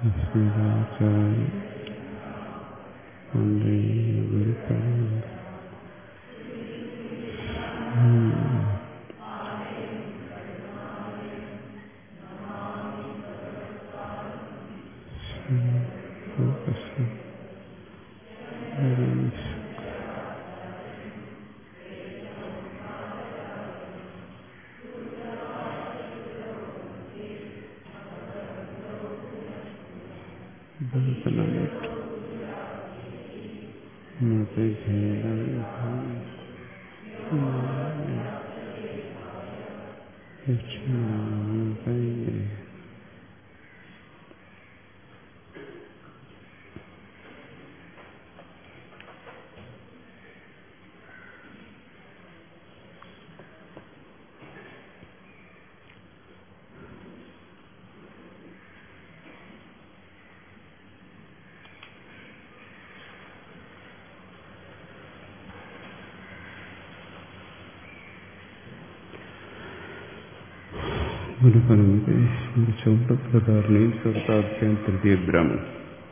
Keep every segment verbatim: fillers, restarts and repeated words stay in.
ചൗണ്ടപ്രധാരണയിൽ ചതുർത്ഥാധ്യായം തൃതീയ ബ്രാഹ്മൺ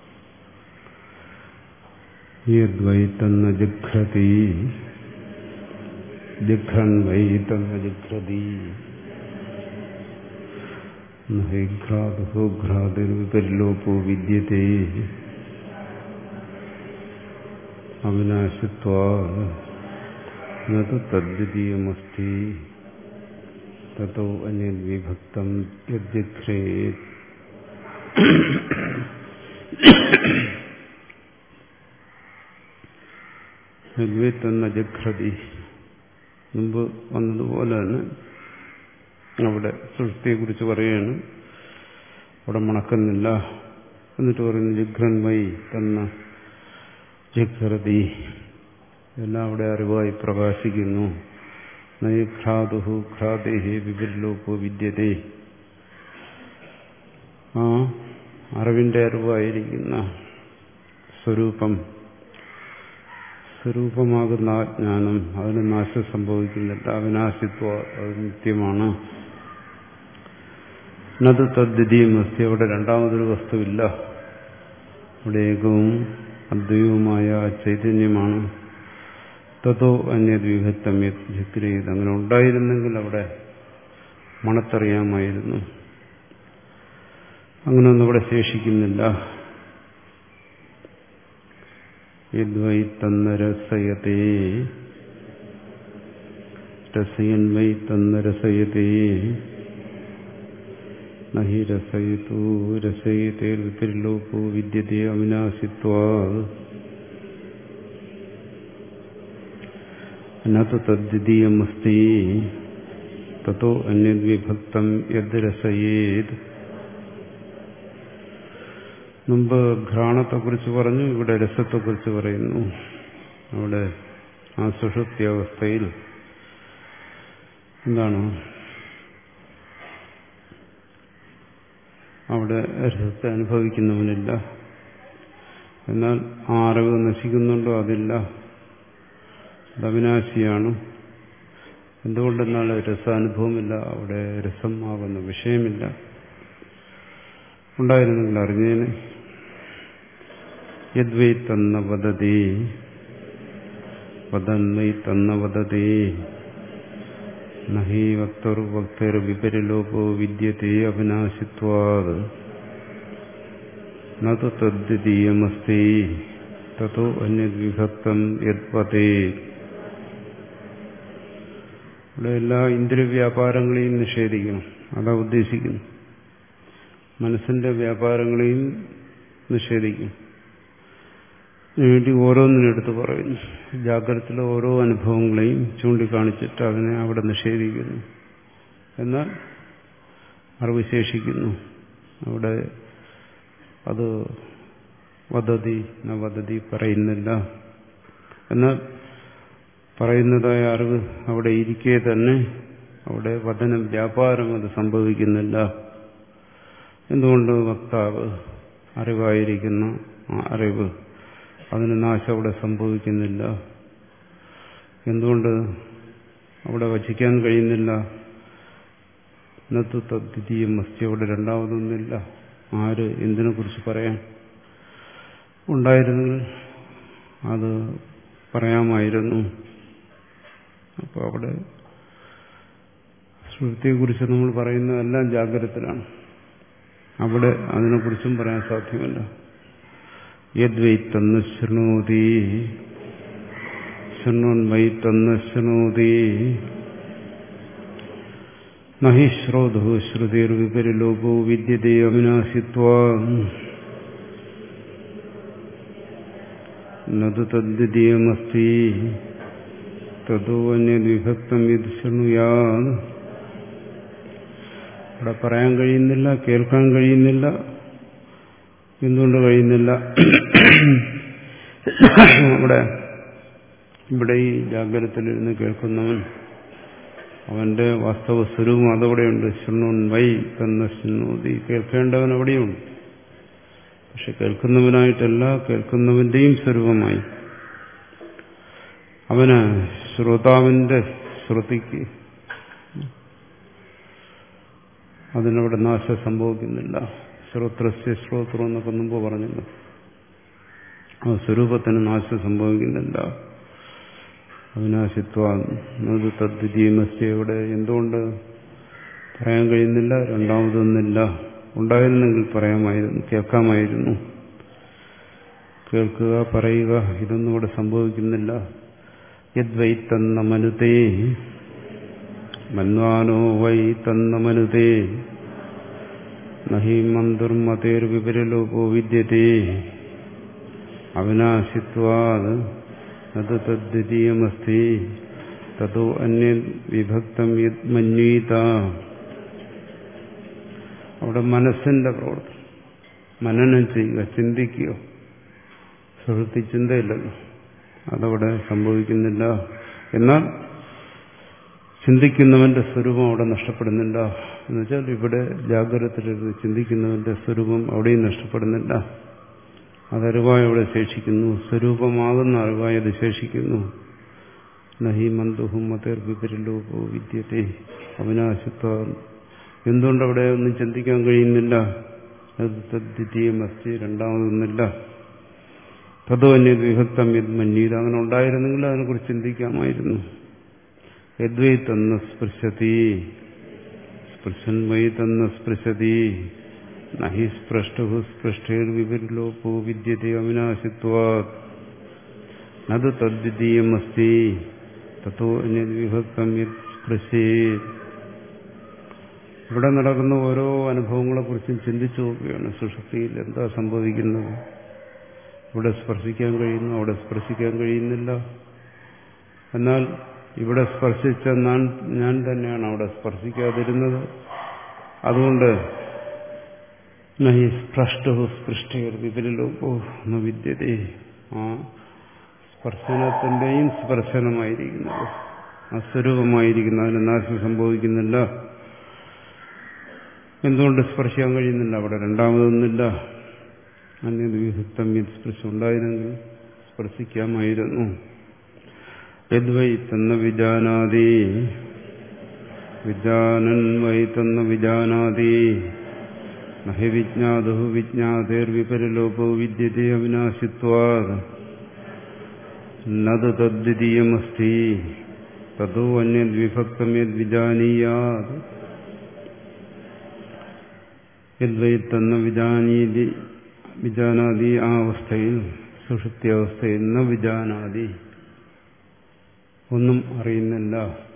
യദ്വൈ തന്ന ജിഘ്രതി ജിഘ്രൻ വൈ തന്ന ജിഘ്രതി നഹി ഘ്രാതുഹോ ഘ്രാതിർവിപരിലോപോ വിദ്യത്തെ അവിനാശിത്വാത് നതു തദ്ദ്വിതീയമസ്തി തതോ അന്യദ്വിഭക്തം യദ്ജിഘ്രേത്. യദ്വൈത്തന്ന ജിഘ്രതി മുമ്പ് വന്നതുപോലെ തന്നെ അവിടെ സൃഷ്ടിയെക്കുറിച്ച് പറയുകയാണ്. അവിടെ മണക്കുന്നില്ല. എന്നിട്ട് പറയുന്നു ജിഘ്രൻ വൈ തന്ന ജിഘ്രതി, എല്ലാം അവിടെ അറിവായി പ്രകാശിക്കുന്നു. നൈ ഘ്രാതുഹു ഘ്രാദേഹി വിപരിലോപോ വിദ്യതേ, ആ അറിവിന്റെ അറിവായിരിക്കുന്ന സ്വരൂപം, സ്വരൂപമാകുന്ന ആ ജ്ഞാനം, അതിന് നാശം സംഭവിക്കുന്നില്ല. അവിനാശിത്വ, അത് നിത്യമാണ്. നത് തദ്ദ്വിതീയമസ്തി, അവിടെ രണ്ടാമതൊരു വസ്തുവില്ല. അവിടെ ഏകവും അദ്വൈതവുമായ ചൈതന്യമാണ്. തതോ അന്യദ്വിഭക്തം ജിഘ്രേത്, അങ്ങനെ ഉണ്ടായിരുന്നെങ്കിൽ അവിടെ മണത്തറിയാമായിരുന്നു. അങ്ങനെയൊന്നും അവിടെ ശേഷിക്കുന്നില്ല. യദ്വൈ തന്ന രസയതേ രസയൻ വൈ തന്ന രസയതേ നഹി രസയതു രസയതേ വിപരിലോപോ വിദ്യതേ അവിനാശിത്വാത് നതു തദ്ദ്വിതീയമസ്തി തതോ അന്യദ്വിഭക്തം യദ് രസയേത്. മുമ്പ് ഘ്രാണത്തെക്കുറിച്ച് പറഞ്ഞു, ഇവിടെ രസത്തെക്കുറിച്ച് പറയുന്നു. അവിടെ ആ സുഷുപ്തി എന്താണ്, അവിടെ രസത്തെ അനുഭവിക്കുന്നവനില്ല. എന്നാൽ ആ അറിവ് നശിക്കുന്നുണ്ടോ? അതില്ല. അത് അവിനാശിയാണ്. എന്തുകൊണ്ടെന്നാൽ രസാനുഭവമില്ല, അവിടെ രസം ആകുന്ന വിഷയമില്ല. ഉണ്ടായിരുന്നെങ്കിൽ അറിഞ്ഞേനെ. യദ്വൈ തന്ന വദതി വദന്വൈ തന്ന വദതി നഹി വക്തർ വക്തർ വിപരിലോപോ വിദ്യത്തെ അവിനാശിത്വാത് നതു തദ്ദ്വിതീയമസ്തി തതോ അന്യദ്വിഭക്തം യദ്വതേ. ഇവിടെ എല്ലാ ഇന്ദ്രിയവ്യാപാരങ്ങളെയും നിഷേധിക്കണം. അതാ ഉദ്ദേശിക്കുന്നു. മനസ്സിന്റെ വ്യാപാരങ്ങളെയും നിഷേധിക്കും. വേണ്ടി ഓരോന്നിനെടുത്ത് പറയുന്നു. ജാഗ്രതത്തിലെ ഓരോ അനുഭവങ്ങളെയും ചൂണ്ടിക്കാണിച്ചിട്ട് അതിനെ അവിടെ നിഷേധിക്കുന്നു. എന്നാൽ അറിവ് ശേഷിക്കുന്നു. അവിടെ അത് വദതി ന വദതി പറയുന്നില്ല. എന്നാൽ പറയുന്നതായ അറിവ് അവിടെ ഇരിക്കെ തന്നെ അവിടെ വദനം വ്യാപാരം അത് സംഭവിക്കുന്നില്ല. എന്തുകൊണ്ട്? വക്താവ് അറിവായിരിക്കുന്ന ആ അറിവ്, അതിന് നാശം അവിടെ സംഭവിക്കുന്നില്ല. എന്തുകൊണ്ട് അവിടെ വചിക്കാൻ കഴിയുന്നില്ല? നതു തദ്ദ്വിതീയമസ്തി, അവിടെ രണ്ടാമതൊന്നുമില്ല. ആര് എന്തിനെക്കുറിച്ച് പറയാൻ ഉണ്ടായിരുന്നെങ്കിൽ അത് പറയാമായിരുന്നു. അപ്പോൾ അവിടെ ശ്രുതിയെക്കുറിച്ച് നമ്മൾ പറയുന്നതെല്ലാം ജാഗ്രതത്തിലാണ്. അവിടെ അതിനെക്കുറിച്ചും പറയാൻ സാധ്യമല്ല. യദ്വൈ തന്ന് ശൃണോതി ശൃണോൻ വൈ തന്ന് ശൃണോതി നഹി ശ്രോതോ ശ്രുതിർ വിപരിലോപോ വിദ്യതേ അവിനാശിത്വാം നതു തദ്ദ്വിതീയമസ്തി തതോ അന്യദ്വിഭക്തം യത് ശൃണുയാത്. അവിടെ പറയാൻ കഴിയുന്നില്ല, കേൾക്കാൻ കഴിയുന്നില്ല. എന്തുകൊണ്ട് കഴിയുന്നില്ല? അവിടെ ഇവിടെ ഈ ജാഗ്രതത്തിലിരുന്ന് കേൾക്കുന്നവൻ അവന്റെ വാസ്തവ സ്വരൂപം അതവിടെയുണ്ട്. ശൃണോൻ വൈ തന്ന ശൃണോതി, കേൾക്കേണ്ടവൻ അവിടെയുണ്ട്. പക്ഷെ കേൾക്കുന്നവനായിട്ടല്ല, കേൾക്കുന്നവന്റെയും സ്വരൂപമായി. അവന് ശ്രോതാവിന്റെ ശ്രുതിക്ക് അതിനവിടെ നാശം സംഭവിക്കുന്നില്ല. ശ്രോത്രസ്യ ശ്രോത്രം എന്നൊക്കെ മുമ്പ് പറഞ്ഞല്ലോ. ആ സ്വരൂപത്തിന് നാശം സംഭവിക്കുന്നില്ല. അവിനാശിത്വം തദ്ദ്വിതീയമസ്യ. ഇവിടെ എന്തുകൊണ്ട് പറയാൻ കഴിയുന്നില്ല? രണ്ടാമതൊന്നില്ല. ഉണ്ടായിരുന്നെങ്കിൽ പറയാമായിരുന്നു, കേൾക്കാമായിരുന്നു. കേൾക്കുക, പറയുക, ഇതൊന്നും ഇവിടെ സംഭവിക്കുന്നില്ല. യദ്വൈ തന്ന മനുതേ മന്വാനോ വൈ തന്ന മനുതേ നഹി മന്ദുർമതേർ വിപരലോപോ വിദ്യതേ അവിനാശിത്വാത് അത് തദ്ദ്വിതീയമസ്തി തതോ അന്യ വിഭക്തം യത് മന്വീത. അവിടെ മനസ്സിന്റെ പ്രവർത്തനം, മനനം ചെയ്യുക, ചിന്തിക്കുക. സുഹൃത്തി ചിന്തയില്ലല്ലോ, അതവിടെ സംഭവിക്കുന്നില്ല. എന്നാൽ ചിന്തിക്കുന്നവന്റെ സ്വരൂപം അവിടെ നഷ്ടപ്പെടുന്നില്ല. എന്നുവെച്ചാൽ ഇവിടെ ജാഗ്രതത്തിലിരുന്ന് ചിന്തിക്കുന്നവന്റെ സ്വരൂപം അവിടെയും നഷ്ടപ്പെടുന്നില്ല. അതറിവായി അവിടെ ശേഷിക്കുന്നു. സ്വരൂപമാകുന്ന അറിവായി അത് ശേഷിക്കുന്നു. നഹി മന്ദുഹും മതേർ വിപരിലോപോ വിദ്യത്തെ അവിനാശിത്വ. എന്തുകൊണ്ടവിടെ ഒന്നും ചിന്തിക്കാൻ കഴിയുന്നില്ല? അത് തദ്ദ്വിതീയമസ്തി, രണ്ടാമതൊന്നില്ല. തതോ അന്യത് വിഭക്തം യത് മന്വീത. അങ്ങനെ ഉണ്ടായിരുന്നെങ്കിൽ അതിനെക്കുറിച്ച് ചിന്തിക്കാമായിരുന്നു. യദ്വൈ തന്ന സ്പൃശതി സ്പൃശൻ വൈ തന്ന സ്പൃശതി നഹി സ്പൃഷ്ടു സ്പൃഷ്ടേർ വിപരിലോപോ വിദ്യതേ അവിനാശിത്വാത് നതു തദ്ദ്വിതീയമസ്തി തതോ അന്യത് വിഭക്തം യത് സ്പൃശേത്. ഇവിടെ നടക്കുന്ന ഓരോ അനുഭവങ്ങളെക്കുറിച്ചും ചിന്തിച്ചു നോക്കുകയാണ്. സുഷുപ്തിയിൽ എന്താ സംഭവിക്കുന്നത്? ഇവിടെ സ്പർശിക്കാൻ കഴിയുന്നു, അവിടെ സ്പർശിക്കാൻ കഴിയുന്നില്ല. എന്നാൽ ഇവിടെ സ്പർശിച്ച ഞാൻ ഞാൻ തന്നെയാണ് അവിടെ സ്പർശിക്കാതിരുന്നത്. അതുകൊണ്ട് നഹി സ്പൃഷ്ടു സ്പൃഷ്ടേർ വിപരിലോപോ ന വിദ്യതേ. ആ സ്പർശനത്തിന്റെയും സ്പർശനമായിരിക്കുന്നത്, ആ സ്വരൂപമായിരിക്കുന്നത്, അതിന് നാശം സംഭവിക്കുന്നില്ല. എന്തുകൊണ്ട് സ്പർശിക്കാൻ കഴിയുന്നില്ല? അവിടെ രണ്ടാമതൊന്നില്ല. അന്യത് വിഭക്തം യത് സ്പർശം ഉണ്ടായിരുന്നെങ്കിൽ സ്പർശിക്കാമായിരുന്നു. യദ്വൈ തന്ന വിജാനാതി വിജാനൻ വൈ തന്ന വിജാനാതി നഹി വിജ്ഞാതു വിജ്ഞാതേർ വിപരിലോപോ വിദ്യതേ അവിനാശിത്വാത് നതു തദ്ദ്വിതീയമസ്തി തതോ അന്യത് വിഭക്തം യത് വിജാനീയാത്. യദ്വൈ തന്ന വിജാനീതി വിജാനാദി, ആ അവസ്ഥയിൽ, സുഷുപ്തി അവസ്ഥയിൽ ന വിജാനാദി, ഒന്നും അറിയുന്നില്ല.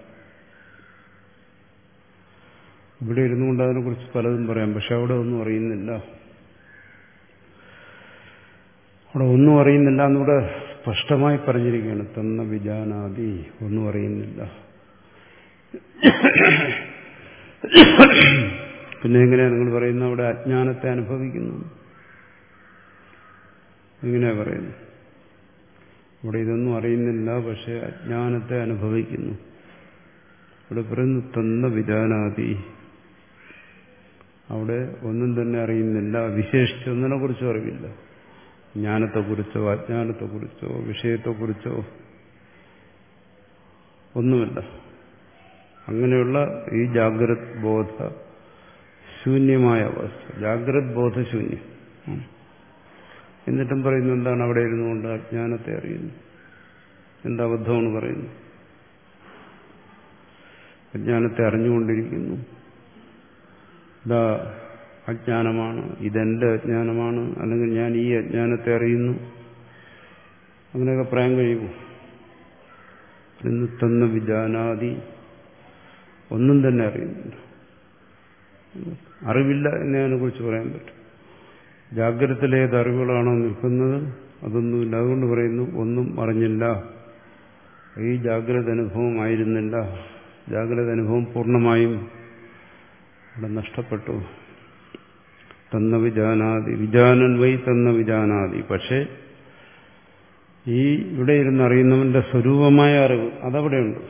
ഇവിടെ ഇരുന്നുകൊണ്ട് അതിനെക്കുറിച്ച് പലതും പറയാം. പക്ഷെ അവിടെ ഒന്നും അറിയുന്നില്ല. അവിടെ ഒന്നും അറിയുന്നില്ല എന്നിവിടെ സ്പഷ്ടമായി പറഞ്ഞിരിക്കുകയാണ്. തന്ന വിജാനാദി, ഒന്നും അറിയുന്നില്ല. പിന്നെ എങ്ങനെയാണ് നിങ്ങൾ പറയുന്നത്? അവിടെ അജ്ഞാനത്തെ അനുഭവിക്കുന്നു. എങ്ങനെയാ പറയുന്നു? ഇവിടെ ഇതൊന്നും അറിയുന്നില്ല, പക്ഷെ അജ്ഞാനത്തെ അനുഭവിക്കുന്നു. ഇവിടെ പറയുന്നു തന്ന വിജാനാദി, അവിടെ ഒന്നും തന്നെ അറിയുന്നില്ല. വിശേഷിച്ചൊന്നിനെ കുറിച്ചും അറിവില്ല. ജ്ഞാനത്തെക്കുറിച്ചോ അജ്ഞാനത്തെക്കുറിച്ചോ വിഷയത്തെക്കുറിച്ചോ ഒന്നുമില്ല. അങ്ങനെയുള്ള ഈ ജാഗ്രത് ബോധ ശൂന്യമായ അവസ്ഥ, ജാഗ്രത് ബോധശൂന്യം. എന്നിട്ടും പറയുന്നു എന്താണ് അവിടെ ഇരുന്നുകൊണ്ട് അജ്ഞാനത്തെ അറിയുന്നു. എന്താ അബദ്ധമാണ് പറയുന്നത്? അജ്ഞാനത്തെ അറിഞ്ഞുകൊണ്ടിരിക്കുന്നു. ഇതാ അജ്ഞാനമാണ്, ഇതെന്റെ അജ്ഞാനമാണ്, അല്ലെങ്കിൽ ഞാൻ ഈ അജ്ഞാനത്തെ അറിയുന്നു, അങ്ങനെയൊക്കെ പറയാൻ കഴിയുമോ? ഇന്ന് തന്ന വിജാനാദി ഒന്നും തന്നെ അറിയുന്നില്ല, അറിവില്ല എന്നേ അതിനെക്കുറിച്ച് പറയാൻ പറ്റും. ജാഗ്രതത്തിലേത് അറിവുകളാണോ നിൽക്കുന്നത് അതൊന്നുമില്ല. അതുകൊണ്ട് പറയുന്നു ഒന്നും അറിഞ്ഞില്ല, ഈ ജാഗ്രത അനുഭവം ആയിരുന്നില്ല, ജാഗ്രത അനുഭവം പൂർണ്ണമായും അവിടെ നഷ്ടപ്പെട്ടു. തന്ന വിജാനാദി വിജാനൻ വൈ തന്ന വിജാനാദി. പക്ഷേ ഈ ഇവിടെ ഇരുന്ന് അറിയുന്നവന്റെ സ്വരൂപമായ അറിവ് അതവിടെയുണ്ട്.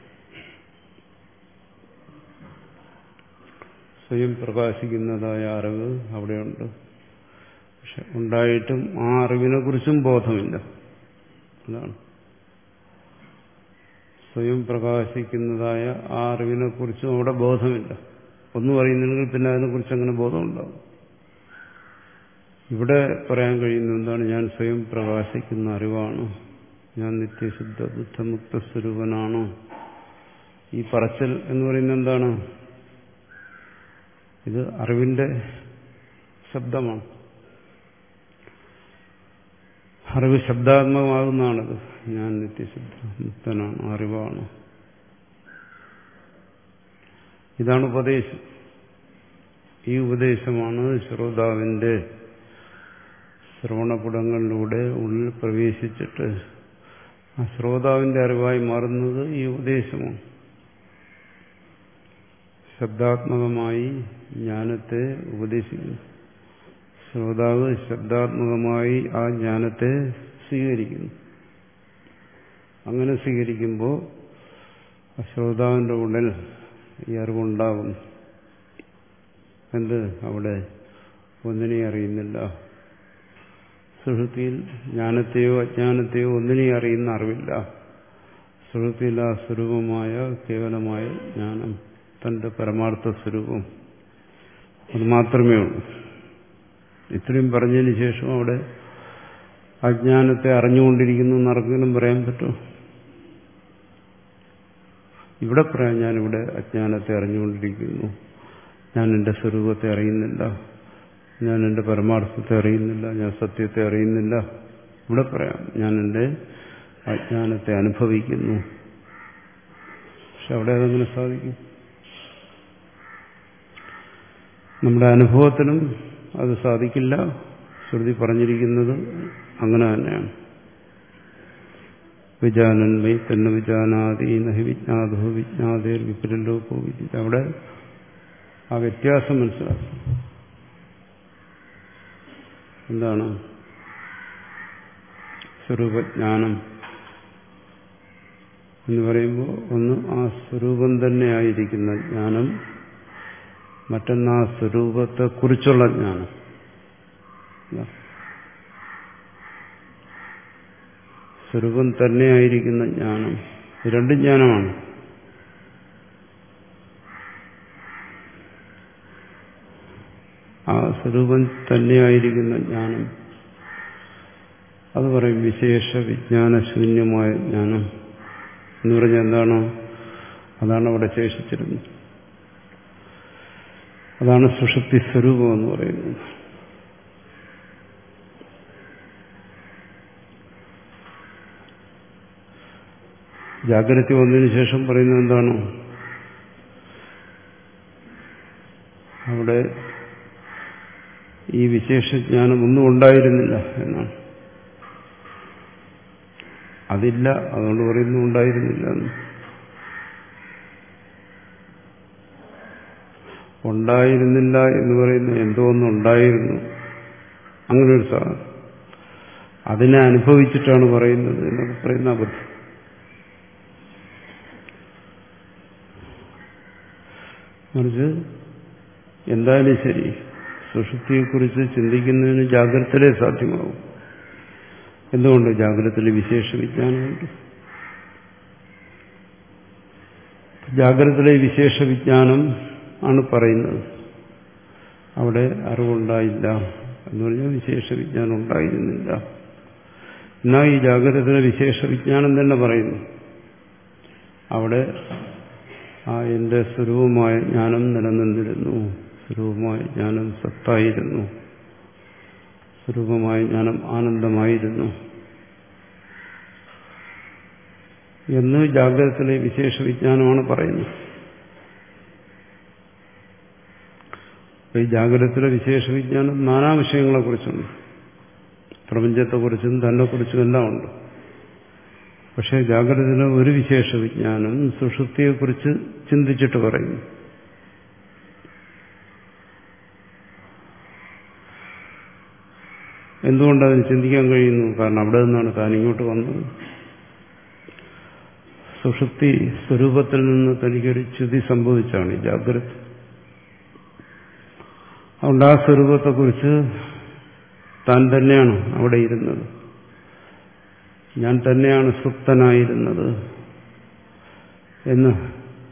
സ്വയം പ്രകാശിക്കുന്നതായ അറിവ് അവിടെയുണ്ട്. പക്ഷെ ഉണ്ടായിട്ടും ആ അറിവിനെ കുറിച്ചും ബോധമില്ല. അതാണ് സ്വയം പ്രകാശിക്കുന്നതായ ആ അറിവിനെ കുറിച്ചും അവിടെ ബോധമില്ല. ഒന്നും അറിയുന്നില്ലെങ്കിൽ പിന്നെ അതിനെക്കുറിച്ച് അങ്ങനെ ബോധമുണ്ടാകും. ഇവിടെ പറയാൻ കഴിയുന്ന എന്താണ്? ഞാൻ സ്വയം പ്രകാശിക്കുന്ന അറിവാണ്, ഞാൻ നിത്യശുദ്ധ ബുദ്ധമുക്ത സ്വരൂപനാണ്. ഈ പറച്ചൽ എന്ന് പറയുന്നത് എന്താണ്? ഇത് അറിവിന്റെ ശബ്ദമാണ്. അറിവ് ശബ്ദാത്മകമാകുന്നതാണത്. ഞാൻ നിത്യശുദ്ധ മുക്തനാണ്, അറിവാണ്. ഇതാണ് ഉപദേശം. ഈ ഉപദേശമാണ് ശ്രോതാവിന്റെ ശ്രവണപുടങ്ങളിലൂടെ ഉള്ളിൽ പ്രവേശിച്ചിട്ട് ആ ശ്രോതാവിന്റെ അറിവായി മാറുന്നത് ഈ ഉപദേശമാണ്. ശബ്ദാത്മകമായി ജ്ഞാനത്തെ ഉപദേശിക്കുന്നു. ശ്രോതാവ് ശബ്ദാത്മകമായി ആ ജ്ഞാനത്തെ സ്വീകരിക്കുന്നു. അങ്ങനെ സ്വീകരിക്കുമ്പോൾ ആ ശ്രോതാവിന്റെ ഉള്ളിൽ ഈ അറിവുണ്ടാകും. എന്ത്? അവിടെ ഒന്നിനെയും അറിയുന്നില്ല. സുഷുപ്തിയിൽ ജ്ഞാനത്തെയോ അജ്ഞാനത്തെയോ ഒന്നിനെയും അറിയുന്ന അറിവില്ല. സുഷുപ്തിയിൽ ആ സ്വരൂപമായ കേവലമായ ജ്ഞാനം, തന്റെ പരമാർത്ഥ സ്വരൂപം, അത് മാത്രമേ ഉള്ളൂ. ഇത്രയും പറഞ്ഞതിന് ശേഷം അവിടെ അജ്ഞാനത്തെ അറിഞ്ഞുകൊണ്ടിരിക്കുന്നു എന്നർക്കെങ്കിലും പറയാൻ പറ്റുമോ? ഇവിടെ പറയാം, ഞാനിവിടെ അജ്ഞാനത്തെ അറിഞ്ഞുകൊണ്ടിരിക്കുന്നു, ഞാൻ എൻ്റെ സ്വരൂപത്തെ അറിയുന്നില്ല, ഞാൻ എൻ്റെ പരമാർത്ഥത്തെ അറിയുന്നില്ല, ഞാൻ സത്യത്തെ അറിയുന്നില്ല. ഇവിടെ പറയാം, ഞാൻ എൻ്റെ അജ്ഞാനത്തെ അനുഭവിക്കുന്നു. പക്ഷെ അവിടെ അതെങ്ങനെ സാധിക്കും? നമ്മുടെ അനുഭവത്തിനും അത് സാധിക്കില്ല. ശ്രുതി പറഞ്ഞിരിക്കുന്നത് അങ്ങനെ തന്നെയാണ്. വിജാനൻ വൈ തന്നെ വിജാനാദി നഹി വിജ്ഞാതോ വിജ്ഞാതേർ വിപരലോകോ വിദ്യ. അവിടെ ആ വ്യത്യാസം മനസ്സിലാക്കും. എന്താണ് സ്വരൂപജ്ഞാനം എന്ന് പറയുമ്പോൾ? ഒന്ന് ആ സ്വരൂപം തന്നെയായിരിക്കുന്ന ജ്ഞാനം, മറ്റൊന്ന് ആ സ്വരൂപത്തെക്കുറിച്ചുള്ള ജ്ഞാനം. സ്വരൂപം തന്നെയായിരിക്കുന്ന ജ്ഞാനം, രണ്ടും ജ്ഞാനമാണ്. ആ സ്വരൂപം തന്നെയായിരിക്കുന്ന ജ്ഞാനം അത് പറയും വിശേഷ വിജ്ഞാനശൂന്യമായ ജ്ഞാനം എന്ന് പറഞ്ഞാൽ എന്താണ്? അതാണ് അവിടെ ശേഷിച്ചിരുന്നത്. അതാണ് സുഷുപ്തി സ്വരൂപം എന്ന് പറയുന്നത്. ജാഗ്രത വന്നതിന് ശേഷം പറയുന്നത് എന്താണ്? അവിടെ ഈ വിശേഷജ്ഞാനം ഒന്നും ഉണ്ടായിരുന്നില്ല എന്നാണ്. അതില്ല, അതുകൊണ്ട് പറയുന്നു ഉണ്ടായിരുന്നില്ല എന്ന്. ഉണ്ടായിരുന്നില്ല എന്ന് പറയുന്നത് എന്തോ ഒന്നും ഉണ്ടായിരുന്നു, അങ്ങനെ ഒരു സാധനം. അതിനെ അനുഭവിച്ചിട്ടാണ് പറയുന്നത് എന്നൊക്കെ പറയുന്ന അബദ്ധം. മറിച്ച് എന്തായാലും ശരി, സുഷുപ്തിയെക്കുറിച്ച് ചിന്തിക്കുന്നതിന് ജാഗ്രതയിലേ സാധ്യമാവും. എന്തുകൊണ്ട്? ജാഗ്രതയിൽ വിശേഷ വിജ്ഞാനമുണ്ട്. ജാഗ്രതയിലെ വിശേഷ വിജ്ഞാനം ആണ് പറയുന്നത്. അവിടെ അറിവുണ്ടായില്ല എന്ന് പറഞ്ഞാൽ വിശേഷ വിജ്ഞാനം ഉണ്ടായിരുന്നില്ല. എന്നാൽ ഈ ജാഗ്രതത്തിലെ വിശേഷ വിജ്ഞാനം തന്നെ പറയുന്നു. അവിടെ ആ എന്റെ സ്വരൂപമായ ജ്ഞാനം നിലനിന്നിരുന്നു, സ്വരൂപമായ ജ്ഞാനം സത്തായിരുന്നു, സ്വരൂപമായ ജ്ഞാനം ആനന്ദമായിരുന്നു എന്ന് ജാഗ്രതത്തിലെ വിശേഷ വിജ്ഞാനമാണ് പറയുന്നത്. ഈ ജാഗ്രതത്തിലെ വിശേഷ വിജ്ഞാനം നാനാ വിഷയങ്ങളെക്കുറിച്ചുണ്ട്. പ്രപഞ്ചത്തെക്കുറിച്ചും തന്നെക്കുറിച്ചും എല്ലാം ഉണ്ട്. പക്ഷേ ജാഗ്രതയിലെ ഒരു വിശേഷ വിജ്ഞാനം സുഷുപ്തിയെക്കുറിച്ച് ചിന്തിച്ചിട്ട് പറയുന്നു. എന്തുകൊണ്ടതിന് ചിന്തിക്കാൻ കഴിയുന്നു? കാരണം അവിടെ നിന്നാണ് താൻ ഇങ്ങോട്ട് വന്നത്. സുഷുപ്തി സ്വരൂപത്തിൽ നിന്ന് തനിക്കൊരു ച്യുതി സംഭവിച്ചാണ് ഈ ജാഗ്രത. അതുകൊണ്ട് ആ സ്വരൂപത്തെക്കുറിച്ച് താൻ തന്നെയാണ് അവിടെ ഇരുന്നത്, ഞാൻ തന്നെയാണ് സുപ്തനായിരുന്നത് എന്ന്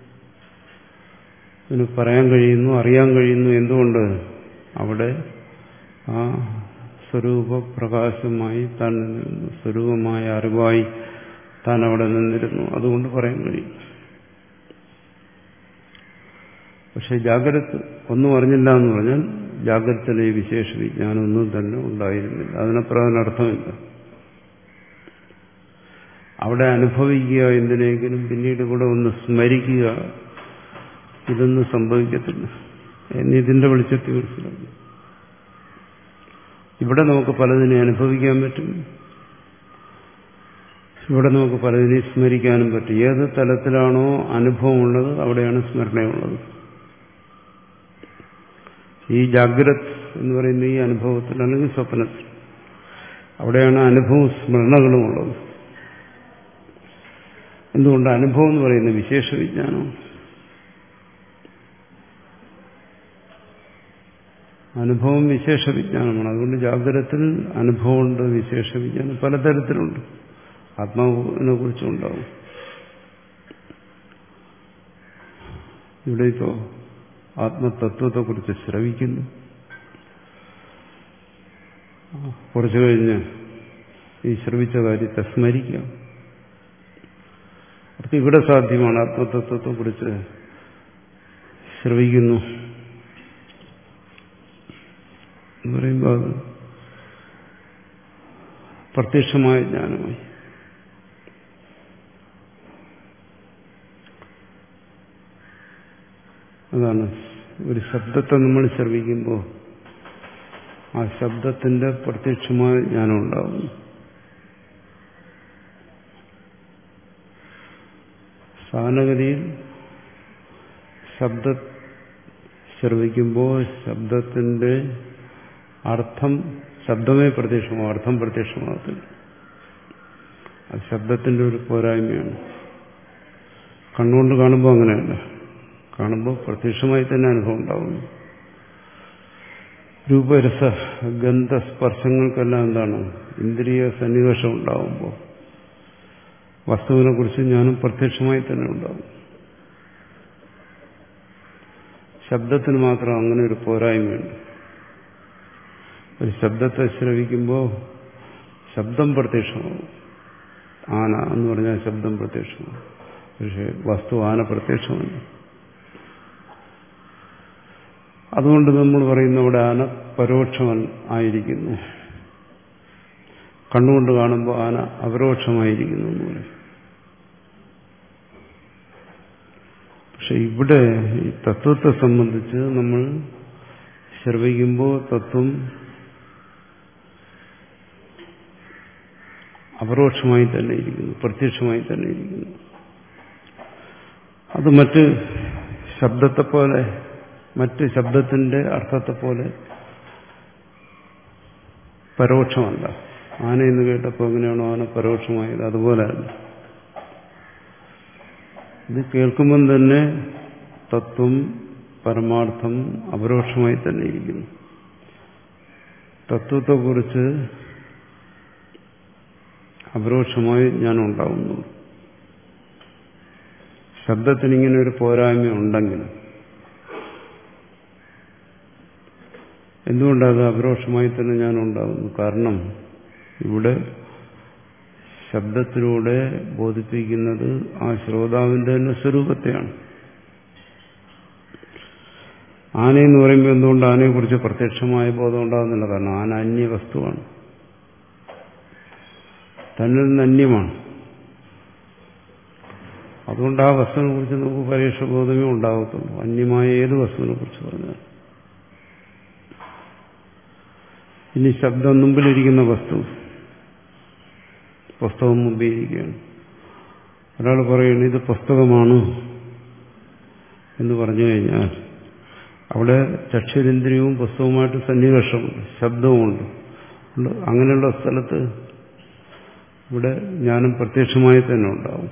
ഇതിന് പറയാൻ കഴിയുന്നു, അറിയാൻ കഴിയുന്നു. എന്തുകൊണ്ട്? അവിടെ ആ സ്വരൂപ പ്രകാശമായി താൻ നിന്നിരുന്നു, സ്വരൂപമായ അറിവായി താൻ അവിടെ നിന്നിരുന്നു. അതുകൊണ്ട് പറയാൻ കഴിയും. പക്ഷെ ജാഗ്രത ഒന്നും അറിഞ്ഞില്ല എന്ന് പറഞ്ഞാൽ ജാഗ്രതയിലെ ഈ വിശേഷ വിജ്ഞാനം ഒന്നും തന്നെ ഉണ്ടായിരുന്നില്ല. അതിനപ്പുറം അതിനർത്ഥമില്ല. അവിടെ അനുഭവിക്കുക എന്തിനെങ്കിലും, പിന്നീട് ഇവിടെ ഒന്ന് സ്മരിക്കുക, ഇതൊന്നും സംഭവിക്കത്തില്ല എന്നിതിന്റെ വെളിച്ചത്തിൽ മനസ്സിലാക്കും. ഇവിടെ നമുക്ക് പലതിനെ അനുഭവിക്കാൻ പറ്റും, ഇവിടെ നമുക്ക് പലതിനെ സ്മരിക്കാനും പറ്റും. ഏത് തലത്തിലാണോ അനുഭവമുള്ളത് അവിടെയാണ് സ്മരണയുള്ളത്. ഈ ജാഗ്രത് എന്ന് പറയുന്ന ഈ അനുഭവത്തിൽ അല്ലെങ്കിൽ സ്വപ്നത്തിൽ അവിടെയാണ് അനുഭവവും സ്മരണകളും ഉള്ളത്. എന്തുകൊണ്ട്? അനുഭവം എന്ന് പറയുന്ന വിശേഷ വിജ്ഞാനം. അനുഭവം വിശേഷ വിജ്ഞാനമാണ്. അതുകൊണ്ട് ജാഗ്രതത്തിൽ അനുഭവമുണ്ട്, വിശേഷ വിജ്ഞാനം പലതരത്തിലുണ്ട്. ആത്മാവിനെ കുറിച്ചും ഉണ്ടാവും. ഇവിടെ ഇപ്പോ ആത്മതത്വത്തെക്കുറിച്ച് ശ്രവിക്കുന്നു, കുറച്ചു കഴിഞ്ഞ് ഈ ശ്രവിച്ച കാര്യത്തെ സ്മരിക്കാം. അവർക്ക് ഇവിടെ സാധ്യമാണ്. ആത്മതത്വത്തെക്കുറിച്ച് ശ്രവിക്കുന്നു എന്ന് പറയുമ്പോൾ അത് പ്രത്യക്ഷമായ ജ്ഞാനമായി. അതാണ് ഒരു ശബ്ദത്തെ നമ്മൾ ശ്രവിക്കുമ്പോൾ ആ ശബ്ദത്തിന്റെ പ്രത്യക്ഷമായ ജ്ഞാനം ഉണ്ടാകുന്നു. സാധാരണഗതിയിൽ ശബ്ദ ശ്രവിക്കുമ്പോൾ ശബ്ദത്തിന്റെ അർത്ഥം, ശബ്ദമേ പ്രത്യക്ഷമാകും, അർത്ഥം പ്രത്യക്ഷമാകത്തില്ല. അത് ശബ്ദത്തിന്റെ ഒരു പോരായ്മയാണ്. കണ്ണുകൊണ്ട് കാണുമ്പോൾ അങ്ങനെയല്ല. കാണുമ്പോൾ പ്രത്യക്ഷമായി തന്നെ അനുഭവം ഉണ്ടാകുന്നു. രൂപരസ ഗന്ധ സ്പർശങ്ങൾക്കെല്ലാം എന്താണ്? ഇന്ദ്രിയ സന്നിവേഷം ഉണ്ടാകുമ്പോൾ വസ്തുവിനെ കുറിച്ച് ജ്ഞാനം പ്രത്യക്ഷമായി തന്നെ ഉണ്ടാകും. ശബ്ദത്തിന് മാത്രം അങ്ങനെ ഒരു പോരായ്മയുണ്ട്. ഒരു ശബ്ദത്തെ ശ്രവിക്കുമ്പോൾ ശബ്ദം പ്രത്യക്ഷമാകും. ആന എന്ന് പറഞ്ഞാൽ ശബ്ദം പ്രത്യക്ഷമാകും. പക്ഷെ വസ്തു ആന പ്രത്യക്ഷമല്ല. അതുകൊണ്ട് നമ്മൾ പറയുന്ന ഇവിടെ ആന പരോക്ഷമൻ ആയിരിക്കുന്നു, കണ്ണുകൊണ്ട് കാണുമ്പോൾ ആന അപരോക്ഷമായിരിക്കുന്നു എന്ന് പറയും. പക്ഷെ ഇവിടെ ഈ തത്വത്തെ സംബന്ധിച്ച് നമ്മൾ ശ്രവിക്കുമ്പോൾ തത്വം അപരോക്ഷമായി തന്നെ ഇരിക്കുന്നു, പ്രത്യക്ഷമായി തന്നെ ഇരിക്കുന്നു. അത് മറ്റ് ശബ്ദത്തെ പോലെ, മറ്റ് ശബ്ദത്തിന്റെ അർത്ഥത്തെ പോലെ പരോക്ഷമല്ല. ആനയെന്ന് കേട്ടപ്പോൾ എങ്ങനെയാണോ ആന പരോക്ഷമായത് അതുപോലെയല്ല. ഇത് കേൾക്കുമ്പം തന്നെ തത്വം, പരമാർത്ഥം അപരോക്ഷമായി തന്നെ ഇരിക്കുന്നു. തത്വത്തെക്കുറിച്ച് അപരോക്ഷമായി ജ്ഞാനം ഉണ്ടാകുന്നു. ശബ്ദത്തിന് ഇങ്ങനെ ഒരു പോരായ്മ ഉണ്ടെങ്കിൽ എന്തുകൊണ്ടത് അപരോക്ഷമായി തന്നെ ഞാൻ ഉണ്ടാകുന്നു? കാരണം ഇവിടെ ശബ്ദത്തിലൂടെ ബോധിപ്പിക്കുന്നത് ആ ശ്രോതാവിന്റെ തന്നെ സ്വരൂപത്തെയാണ്. ആനയെന്ന് പറയുമ്പോൾ എന്തുകൊണ്ട് ആനയെക്കുറിച്ച് പ്രത്യക്ഷമായ ബോധം ഉണ്ടാകുന്നില്ല? കാരണം ആന അന്യ വസ്തുവാണ്, തന്നിൽ നിന്ന് അന്യമാണ്. അതുകൊണ്ട് ആ വസ്തുവിനെ കുറിച്ച് നമുക്ക് പരോക്ഷ ബോധമേ ഉണ്ടാകത്തുള്ളൂ, അന്യമായ ഏത് വസ്തുവിനെ കുറിച്ച് പറഞ്ഞാൽ. ഇനി ശബ്ദം മുമ്പിലിരിക്കുന്ന വസ്തു, പുസ്തകം മുമ്പിലിരിക്കുകയാണ്. ഒരാൾ പറയുന്നു ഇത് പുസ്തകമാണ് എന്ന് പറഞ്ഞു കഴിഞ്ഞാൽ അവിടെ ചക്ഷുരേന്ദ്രിയവും പുസ്തകവുമായിട്ട് സന്നിവേഷമുണ്ട്, ശബ്ദവുമുണ്ട്. അങ്ങനെയുള്ള സ്ഥലത്ത് ഇവിടെ ജ്ഞാനം പ്രത്യക്ഷമായി തന്നെ ഉണ്ടാവും.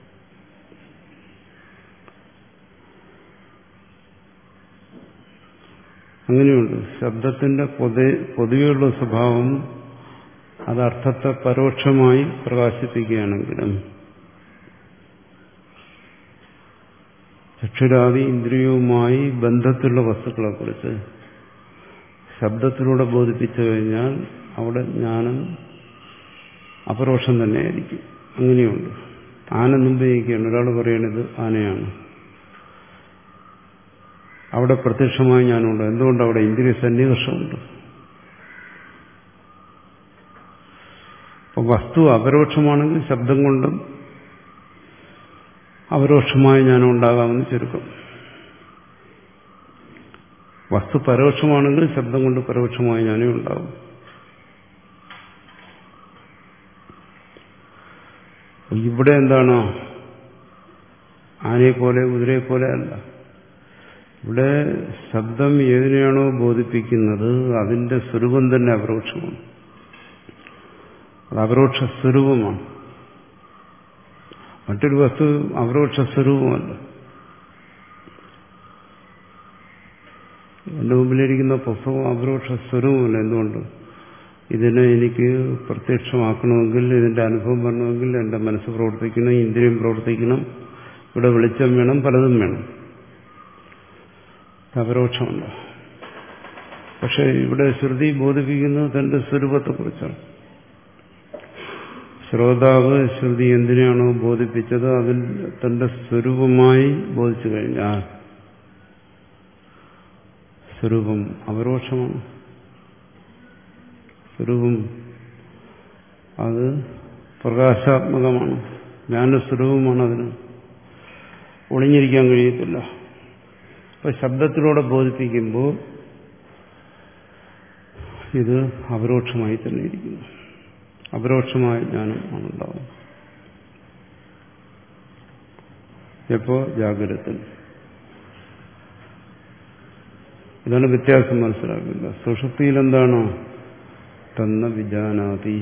അങ്ങനെയുണ്ട്. ശബ്ദത്തിന്റെ പൊതു പൊതുവെയുള്ള സ്വഭാവം അത് അർത്ഥത്തെ പരോക്ഷമായി പ്രകാശിപ്പിക്കുകയാണെങ്കിലും ചക്ഷുരാദി ഇന്ദ്രിയവുമായി ബന്ധത്തിലുള്ള വസ്തുക്കളെക്കുറിച്ച് ശബ്ദത്തിലൂടെ ബോധിപ്പിച്ചു കഴിഞ്ഞാൽ അവിടെ ജ്ഞാനം അപരോക്ഷം തന്നെയായിരിക്കും. അങ്ങനെയുണ്ട്. ആന മുമ്പേക്കാണ് ഒരാൾ പറയണത് ആനയാണ്, അവിടെ പ്രത്യക്ഷമായി ജ്ഞാനമുണ്ട്. എന്തുകൊണ്ട്? അവിടെ ഇന്ദ്രിയ സന്നിവേഷമുണ്ട്. അപ്പോൾ വസ്തു അപരോക്ഷമാണെങ്കിൽ ശബ്ദം കൊണ്ടും അപരോക്ഷമായ ജ്ഞാനം ഉണ്ടാകാമെന്ന് ചുരുക്കം. വസ്തു പരോക്ഷമാണെങ്കിൽ ശബ്ദം കൊണ്ട് പരോക്ഷമായ ജ്ഞാനം ഉണ്ടാകും. ഇവിടെ എന്താണ്? ആനയെപ്പോലെ കുതിരയെപ്പോലെ അല്ല. ഇവിടെ ശബ്ദം ഏതിനെയാണോ ബോധിപ്പിക്കുന്നത് അതിന്റെ സ്വരൂപം തന്നെ അപരോക്ഷമാണ്. അത് അപരോക്ഷ സ്വരൂപമാണ്. മറ്റൊരു വസ്തു അപരോക്ഷ സ്വരൂപമല്ല. എന്റെ മുമ്പിലിരിക്കുന്ന പുസ്തകം അപരോക്ഷ സ്വരൂപമല്ല. എന്തുകൊണ്ട്? ഇതിനെ എനിക്ക് പ്രത്യക്ഷമാക്കണമെങ്കിൽ, ഇതിന്റെ അനുഭവം വരണമെങ്കിൽ എന്റെ മനസ്സ് പ്രവർത്തിക്കണം, ഇന്ദ്രിയം പ്രവർത്തിക്കണം, ഇവിടെ വെളിച്ചം വേണം, പലതും വേണം. അപരോക്ഷമല്ല. പക്ഷെ ഇവിടെ ശ്രുതി ബോധിപ്പിക്കുന്നത് തന്റെ സ്വരൂപത്തെക്കുറിച്ചാണ്. ശ്രോതാവ് ശ്രുതി എന്തിനാണോ ബോധിപ്പിച്ചത് അതിൽ തന്റെ സ്വരൂപമായി ബോധിച്ചു കഴിഞ്ഞാൽ സ്വരൂപം അപരോക്ഷമാണ്. സ്വരൂപം അത് പ്രകാശാത്മകമാണ്, ജ്ഞാനസ്വരൂപമാണ്. അതിന് ഒളിഞ്ഞിരിക്കാൻ കഴിയത്തില്ല. അപ്പൊ ശബ്ദത്തിലൂടെ ബോധിപ്പിക്കുമ്പോൾ ഇത് അപരോക്ഷമായി തന്നെ ഇരിക്കുന്നു. അപരോക്ഷമായ ജ്ഞാനം ആണുണ്ടാവും. എപ്പോ? ജാഗ്രതത്തിൽ. ഇതാണ് വ്യത്യാസം മനസ്സിലാക്കില്ല. സുഷുപ്തിയിൽ എന്താണ്? തന്ന വിജാനാതി.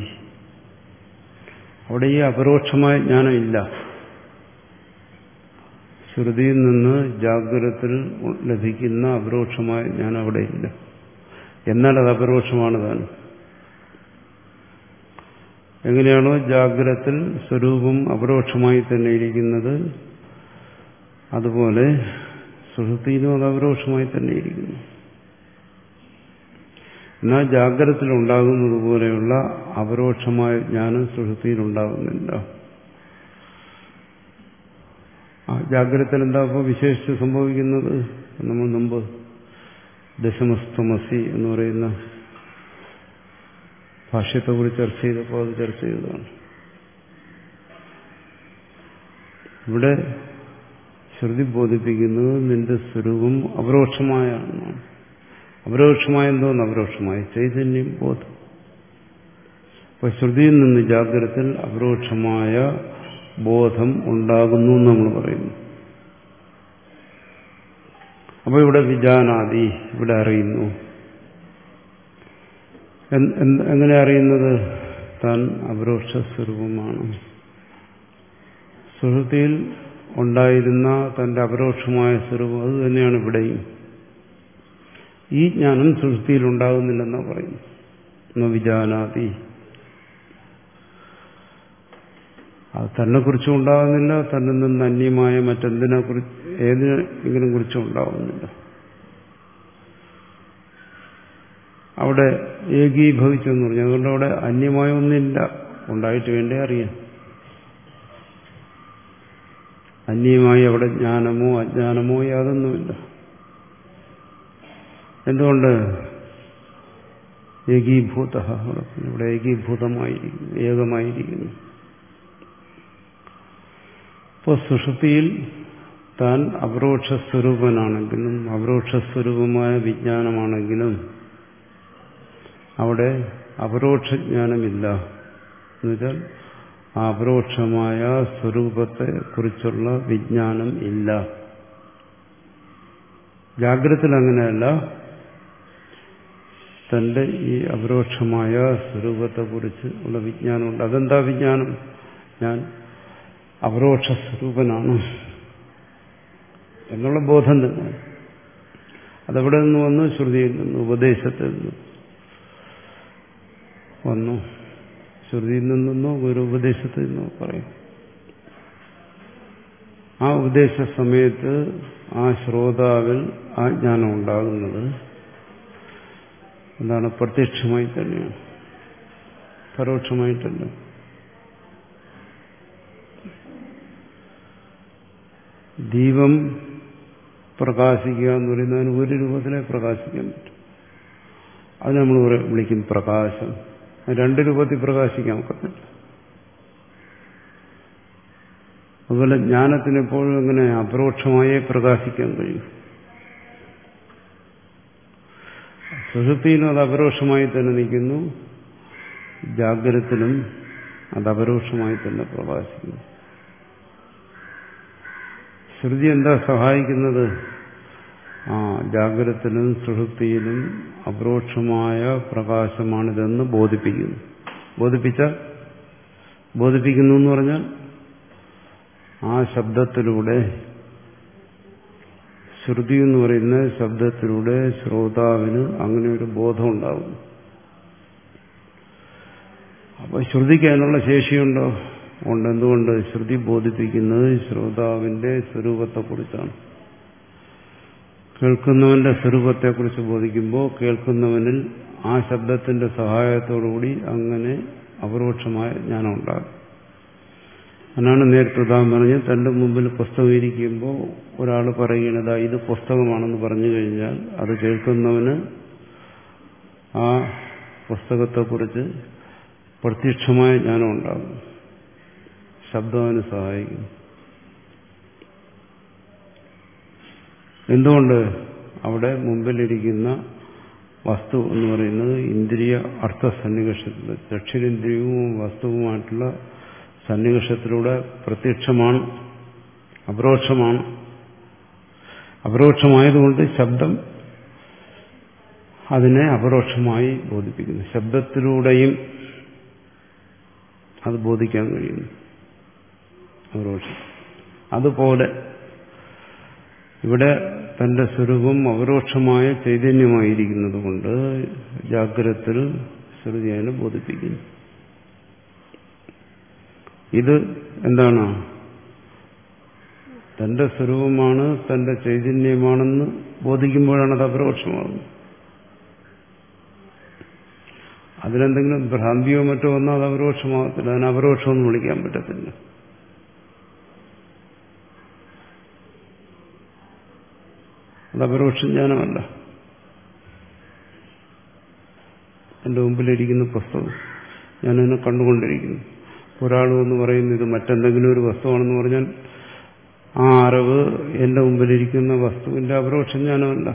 അവിടെ ഈ അപരോക്ഷമായ ജ്ഞാനം ഇല്ല. ശ്രുതിയിൽ നിന്ന് ജാഗ്രതത്തിൽ ലഭിക്കുന്ന അപരോക്ഷമായ ജ്ഞാനം അവിടെ ഇല്ല. എന്നാൽ അത് അപരോക്ഷമാണ് താൻ. എങ്ങനെയാണോ ജാഗ്രതത്തിൽ സ്വരൂപം അപരോക്ഷമായി തന്നെ ഇരിക്കുന്നത്, അതുപോലെ സുഷുപ്തിയിലും അത് അപരോക്ഷമായി തന്നെ ഇരിക്കുന്നു. എന്നാൽ ജാഗ്രതത്തിൽ ഉണ്ടാകുന്നത് പോലെയുള്ള അപരോക്ഷമായ ജ്ഞാനം സുഷുപ്തിയിൽ ഉണ്ടാകുന്നില്ല. ആ ജാഗ്രതത്തിൽ എന്താ ഇപ്പോൾ വിശേഷിച്ച് സംഭവിക്കുന്നത്? നമ്മൾ മുമ്പ് ദശമസ്തമസി എന്ന് പറയുന്ന ഭാഷ്യത്തെക്കുറിച്ച് ചർച്ച ചെയ്തപ്പോൾ അത് ചർച്ച ചെയ്തതാണ്. ഇവിടെ ശ്രുതി ബോധിപ്പിക്കുന്നത് നിന്റെ സ്വരൂപം അപരോക്ഷമായാണ്. അപരോക്ഷമായ എന്തോന്ന്? അപരോക്ഷമായ ചൈതന്യം, ബോധം. അപ്പൊ ശ്രുതിയിൽ നിന്ന് ജാഗ്രതത്തിൽ അപരോക്ഷമായ ബോധം ഉണ്ടാകുന്നു എന്ന് നമ്മൾ പറയുന്നു. അപ്പൊ ഇവിടെ വിജാനാദി, ഇവിടെ അറിയുന്നു. എങ്ങനെ അറിയുന്നത്? താൻ അപരോക്ഷ സ്വരൂപമാണ്. സുഷുപ്തിയിൽ ഉണ്ടായിരുന്ന തന്റെ അപരോക്ഷമായ സ്വരൂപം അത് തന്നെയാണ് ഇവിടെയും. ഈ ജ്ഞാനം സുഷുപ്തിയിൽ ഉണ്ടാകുന്നില്ലെന്നാ പറയുന്നു. ന വിജാനാദി. അത് തന്നെ കുറിച്ചും ഉണ്ടാകുന്നില്ല, തന്നിൽ നിന്ന് അന്യമായ മറ്റെന്തിനെ കുറിച്ച് ഏതിനെങ്കിലും കുറിച്ചും ഉണ്ടാകുന്നില്ല. അവിടെ ഏകീഭവിച്ചു എന്ന് പറഞ്ഞു. അതുകൊണ്ട് അവിടെ അന്യമായ ഒന്നില്ല, ഉണ്ടായിട്ട് വേണ്ടേ അറിയാം. അന്യമായി അവിടെ ജ്ഞാനമോ അജ്ഞാനമോ യാതൊന്നുമില്ല. എന്തുകൊണ്ട്? ഏകീഭൂത, ഇവിടെ ഏകീഭൂതമായിരിക്കുന്നു, ഏകമായിരിക്കുന്നു. ഇപ്പോൾ സുഷുപ്തിയിൽ താൻ അപരോക്ഷസ്വരൂപനാണെങ്കിലും അപരോക്ഷസ്വരൂപമായ വിജ്ഞാനമാണെങ്കിലും അവിടെ അപരോക്ഷജ്ഞാനമില്ല. എന്നുവെച്ചാൽ ആ അപരോക്ഷമായ സ്വരൂപത്തെ കുറിച്ചുള്ള വിജ്ഞാനം ഇല്ല. ജാഗ്രതത്തിൽ അങ്ങനെയല്ല. തന്റെ ഈ അപരോക്ഷമായ സ്വരൂപത്തെക്കുറിച്ച് ഉള്ള വിജ്ഞാനമുണ്ട്. അതെന്താ വിജ്ഞാനം? ഞാൻ അപരോക്ഷ സ്വരൂപനാണ് എന്നുള്ള ബോധം തന്നെ. അതെവിടെ നിന്ന് വന്നു? ശ്രുതിയിൽ നിന്ന്, ഉപദേശത്തിൽ നിന്ന് വന്നു. ശ്രുതിയിൽ നിന്നോ ഒരു ഉപദേശത്തിൽ നിന്നോ പറയും. ആ ഉപദേശ സമയത്ത് ആ ശ്രോതാവിൽ ആ ജ്ഞാനം ഉണ്ടാകുന്നത് എന്താണ്? പ്രത്യക്ഷമായി തന്നെയാണ്, പരോക്ഷമായിട്ടല്ല. ദീപം പ്രകാശിക്കുക എന്ന് പറയുന്നതിന് ഒരു രൂപത്തിലേ പ്രകാശിക്കാൻ പറ്റും. അത് നമ്മൾ വിളിക്കും പ്രകാശം. രണ്ട് രൂപത്തിൽ പ്രകാശിക്കാൻ ഒക്കത്തില്ല. അതുപോലെ ജ്ഞാനത്തിനെപ്പോഴും അങ്ങനെ അപരോക്ഷമായേ പ്രകാശിക്കാൻ കഴിയും. സുഷുപ്തിയിലും അത് അപരോക്ഷമായി തന്നെ നിൽക്കുന്നു, ജാഗ്രതത്തിലും അത് അപരോക്ഷമായി തന്നെ പ്രകാശിക്കുന്നു. ശ്രുതി എന്താ സഹായിക്കുന്നത്? ആ ജാഗ്രതത്തിലും സുഷുപ്തിയിലും അപരോക്ഷമായ പ്രകാശമാണിതെന്ന് ബോധിപ്പിക്കുന്നു. ബോധിപ്പിച്ച ബോധിപ്പിക്കുന്നു എന്ന് പറഞ്ഞാൽ ആ ശബ്ദത്തിലൂടെ, ശ്രുതി എന്ന് പറയുന്ന ശബ്ദത്തിലൂടെ ശ്രോതാവിന് അങ്ങനെ ഒരു ബോധം ഉണ്ടാകും. അപ്പൊ ശ്രുതിക്ക് അതിനുള്ള ശേഷിയുണ്ടോ? ഉണ്ട്. എന്തുകൊണ്ട്? ശ്രുതി ബോധിപ്പിക്കുന്നത് ശ്രോതാവിന്റെ സ്വരൂപത്തെക്കുറിച്ചാണ്. കേൾക്കുന്നവന്റെ സ്വരൂപത്തെക്കുറിച്ച് ബോധിക്കുമ്പോൾ കേൾക്കുന്നവനിൽ ആ ശബ്ദത്തിന്റെ സഹായത്തോടുകൂടി അങ്ങനെ അപരോക്ഷമായ ജ്ഞാനം ഉണ്ടാകും. അതിനാണ് നേരത്തെ ഉദാഹരണം പറഞ്ഞ് തന്റെ മുമ്പിൽ പുസ്തകം ഇരിക്കുമ്പോൾ ഒരാൾ പറയുന്നത് ഇത് പുസ്തകമാണെന്ന് പറഞ്ഞു കഴിഞ്ഞാൽ അത് കേൾക്കുന്നവന് ആ പുസ്തകത്തെക്കുറിച്ച് പ്രത്യക്ഷമായ ജ്ഞാനം ഉണ്ടാകും. ശബ്ദം അതിന് സഹായിക്കും. എന്തുകൊണ്ട്? അവിടെ മുമ്പിലിരിക്കുന്ന വസ്തു എന്ന് പറയുന്നത് ഇന്ദ്രിയ അർത്ഥ സന്നിവേശത്തിൽ ചക്ഷുരേന്ദ്രിയവും വസ്തുവുമായിട്ടുള്ള സന്നിവേശത്തിലൂടെ പ്രത്യക്ഷമാണ്, അപരോക്ഷമാണ്. അപരോക്ഷമായതുകൊണ്ട് ശബ്ദം അതിനെ അപരോക്ഷമായി ബോധിപ്പിക്കുന്നു. ശബ്ദത്തിലൂടെയും അത് ബോധിക്കാൻ കഴിയുന്നു, അപരോക്ഷം. അതുപോലെ ഇവിടെ തന്റെ സ്വരൂപം അപരോക്ഷമായ ചൈതന്യമായിരിക്കുന്നത് കൊണ്ട് ജാഗ്രതത്തിൽ ശ്രുതി അതിനെ ബോധിപ്പിക്കുന്നു. ഇത് എന്താണ്? തന്റെ സ്വരൂപമാണ്, തന്റെ ചൈതന്യമാണെന്ന് ബോധിക്കുമ്പോഴാണ് അത് അപരോക്ഷമാകുന്നത്. അതിലെന്തെങ്കിലും ഭ്രാന്തിയോ മറ്റോ വന്നാൽ അത് അപരോക്ഷമാകത്തില്ല. അതിന് അപരോക്ഷമൊന്നും വിളിക്കാൻ പറ്റത്തില്ല. അത് അപരോക്ഷ ജ്ഞാനമല്ല. എൻ്റെ മുമ്പിലിരിക്കുന്ന പുസ്തകം ഞാനതിനെ കണ്ടുകൊണ്ടിരിക്കുന്നു. ഒരാൾ എന്ന് പറയുന്നു ഇത് മറ്റെന്തെങ്കിലും ഒരു വസ്തുവാണെന്ന് പറഞ്ഞാൽ ആ അറിവ് എൻ്റെ മുമ്പിലിരിക്കുന്ന വസ്തുവിന്റെ അപരോക്ഷ ജ്ഞാനമല്ല.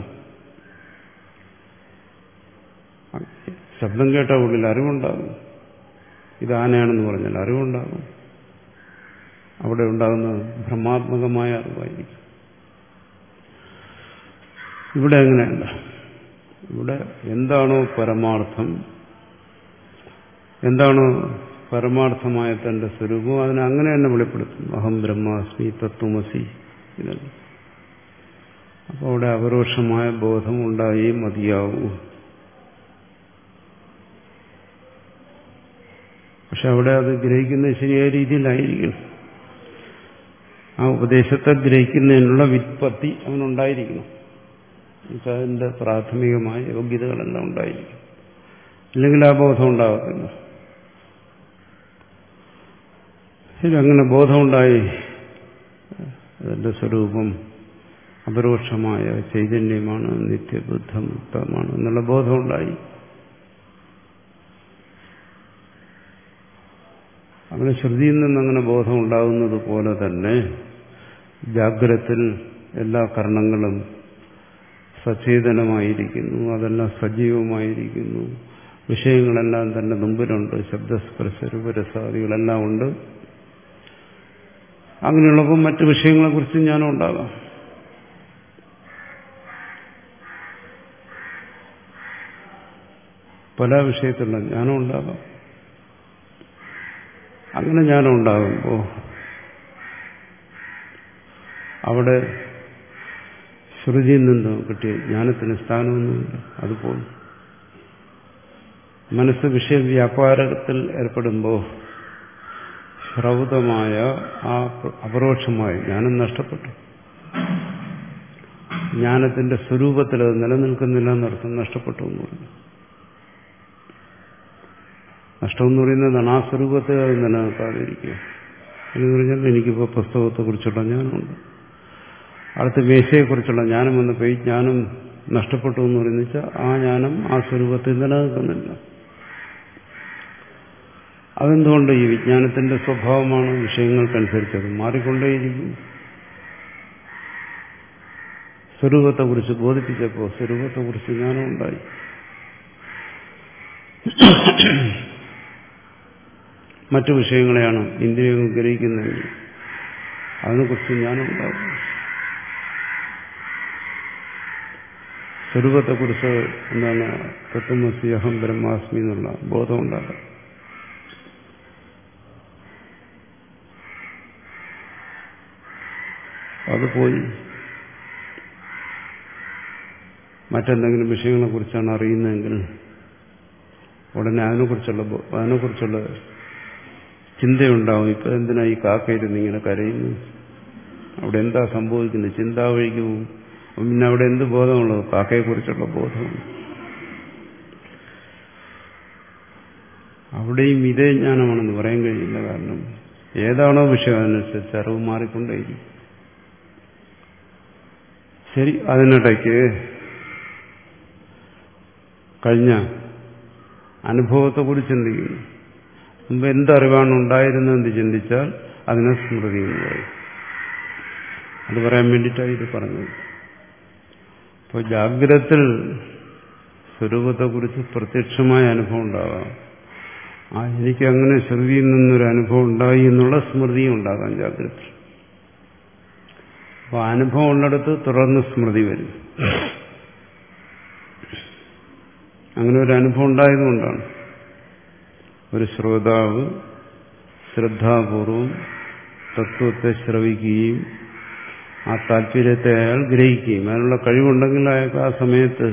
ശബ്ദം കേട്ട ഉള്ളിൽ അറിവുണ്ടാകും. ഇത് ആനയാണെന്ന് പറഞ്ഞാൽ അറിവുണ്ടാകും. അവിടെ ഉണ്ടാകുന്ന ഭ്രമാത്മകമായ അറിവായിരിക്കും. ഇവിടെ അങ്ങനെയല്ല. ഇവിടെ എന്താണോ പരമാർത്ഥം, എന്താണോ പരമാർത്ഥമായ തന്റെ സ്വരൂപം, അതിനെ അങ്ങനെ തന്നെ വെളിപ്പെടുത്തുന്നു. അഹം ബ്രഹ്മാസ്മി തത്വമസി. ഇതല്ല. അപ്പോൾ അവിടെ അപരോക്ഷമായ ബോധം ഉണ്ടായേ മതിയാവൂ. പക്ഷെ അവിടെ അത് ഗ്രഹിക്കുന്നത് ശരിയായ രീതിയിലായിരിക്കണം. ആ ഉപദേശത്തെ ഗ്രഹിക്കുന്നതിനുള്ള വിത്പത്തി അവനുണ്ടായിരിക്കണം. അതിന്റെ പ്രാഥമികമായ യോഗ്യതകളെല്ലാം ഉണ്ടായിരിക്കും. ഇല്ലെങ്കിൽ ആ ബോധം ഉണ്ടാകത്തില്ല. ശരി, അങ്ങനെ ബോധമുണ്ടായി, അതിന്റെ സ്വരൂപം അപരോക്ഷമായ ചൈതന്യമാണ്, നിത്യബുദ്ധമുക്തമാണ് എന്നുള്ള ബോധമുണ്ടായി. അങ്ങനെ ശ്രുതിയിൽ നിന്നങ്ങനെ ബോധം ഉണ്ടാകുന്നത് പോലെ തന്നെ ജാഗ്രത്തിൽ എല്ലാ കർണങ്ങളും സചേതനമായിരിക്കുന്നു, അതെല്ലാം സജീവമായിരിക്കുന്നു, വിഷയങ്ങളെല്ലാം തന്നെ മുമ്പിലുണ്ട്, ശബ്ദസ്പർശ രൂപരസാദികളെല്ലാം ഉണ്ട്. അങ്ങനെയുള്ളപ്പോൾ മറ്റു വിഷയങ്ങളെക്കുറിച്ച് ജ്ഞാനം ഉണ്ടാകാം. പല വിഷയത്തിലുള്ള ജ്ഞാനം ഉണ്ടാകാം. അങ്ങനെ ജ്ഞാനം ഉണ്ടാകുമ്പോൾ അവിടെ ശ്രുതിയിൽ നിന്ന് കിട്ടിയ ജ്ഞാനത്തിന് സ്ഥാനമൊന്നുമില്ല. അതുപോലെ മനസ്സ് വിഷയവ്യാപാരത്തിൽ ഏർപ്പെടുമ്പോൾ ശ്രൗതമായ ആ അപരോക്ഷമായ ജ്ഞാനം നഷ്ടപ്പെട്ടു. ജ്ഞാനത്തിന്റെ സ്വരൂപത്തിൽ അത് നിലനിൽക്കുന്നില്ല എന്നർത്ഥം. നഷ്ടപ്പെട്ടു എന്ന് പറഞ്ഞു. നഷ്ടമെന്ന് പറയുന്നതാണ് ആ സ്വരൂപത്തെ അത് നിലനിൽക്കാതിരിക്കുക എന്ന് പറഞ്ഞാൽ എനിക്കിപ്പോൾ പുസ്തകത്തെക്കുറിച്ചുള്ള ജ്ഞാനമുണ്ട്, അടുത്ത മേശയെക്കുറിച്ചുള്ള ജ്ഞാനം വന്നപ്പോൾ ഈ ജ്ഞാനം നഷ്ടപ്പെട്ടു എന്ന് പറയുന്ന വെച്ചാൽ ആ ജ്ഞാനം ആ സ്വരൂപത്തിൽ നിലനിൽക്കുന്നില്ല. അതെന്തുകൊണ്ട്? ഈ വിജ്ഞാനത്തിന്റെ സ്വഭാവമാണ്, വിഷയങ്ങൾക്കനുസരിച്ചത് മാറിക്കൊണ്ടേയിരിക്കും. സ്വരൂപത്തെക്കുറിച്ച് ബോധിപ്പിച്ചപ്പോൾ സ്വരൂപത്തെക്കുറിച്ച് ജ്ഞാനം ഉണ്ടായി. മറ്റു വിഷയങ്ങളെയാണ് ഇന്ദ്രിയങ്ങൾ ഗ്രഹിക്കുന്നതെങ്കിൽ അതിനെക്കുറിച്ച് ജ്ഞാനം ഉണ്ടാകും. സ്വരൂപത്തെക്കുറിച്ച് എന്താണ് തത്വമസി അഹം ബ്രഹ്മാസ്മി എന്നുള്ള ബോധം ഉണ്ടാകും. അത് പോയി മറ്റെന്തെങ്കിലും വിഷയങ്ങളെക്കുറിച്ചാണ് അറിയുന്നതെങ്കിൽ ഉടനെ അതിനെക്കുറിച്ചുള്ള അതിനെക്കുറിച്ചുള്ള ചിന്തയുണ്ടാവും. ഇപ്പം എന്തിനാ ഈ കാക്കയിരുന്ന് ഇങ്ങനെ കരയുന്നു, അവിടെ എന്താ സംഭവിക്കുന്നത്, ചിന്താ വഴിക്ക് പോകും. പിന്നെ അവിടെ എന്ത് ബോധമുള്ളത്? കാക്കയെക്കുറിച്ചുള്ള ബോധമാണ്. അവിടെയും ഇതേ ജ്ഞാനമാണെന്ന് പറയാൻ കഴിയില്ല. കാരണം ഏതാണോ വിഷയം അതിനനുസരിച്ച് അറിവ് മാറിക്കൊണ്ടേയിരിക്കും. ശരി, അതിനിടയ്ക്ക് കഴിഞ്ഞ അനുഭവത്തെക്കുറിച്ച് ചിന്തിക്കുന്നു. മുമ്പ് എന്തറിവാണ് ഉണ്ടായിരുന്നതെന്ന് ചിന്തിച്ചാൽ അതിനെ സ്മൃതി എന്ന് പറയും. അത് പറയാൻ വേണ്ടിയിട്ടാണ് ഇത് പറഞ്ഞത്. അപ്പോൾ ജാഗ്രതത്തിൽ സ്വരൂപത്തെക്കുറിച്ച് പ്രത്യക്ഷമായ അനുഭവം ഉണ്ടാകാം. ആ എനിക്ക് അങ്ങനെ ശ്രുതിയിൽ നിന്നൊരു അനുഭവം ഉണ്ടായി എന്നുള്ള സ്മൃതിയും ഉണ്ടാകാം ജാഗ്രത. അപ്പോൾ അനുഭവം ഉള്ളിടത്ത് തുടർന്ന് സ്മൃതി വരും. അങ്ങനെ ഒരു അനുഭവം ഉണ്ടായതുകൊണ്ടാണ് ഒരു ശ്രോതാവ് ശ്രദ്ധാപൂർവം തത്വത്തെ ശ്രവിക്കുകയും ആ താല്പര്യത്തെ അയാൾ ഗ്രഹിക്കുകയും അതിനുള്ള കഴിവുണ്ടെങ്കിൽ അയാൾക്ക് ആ സമയത്ത്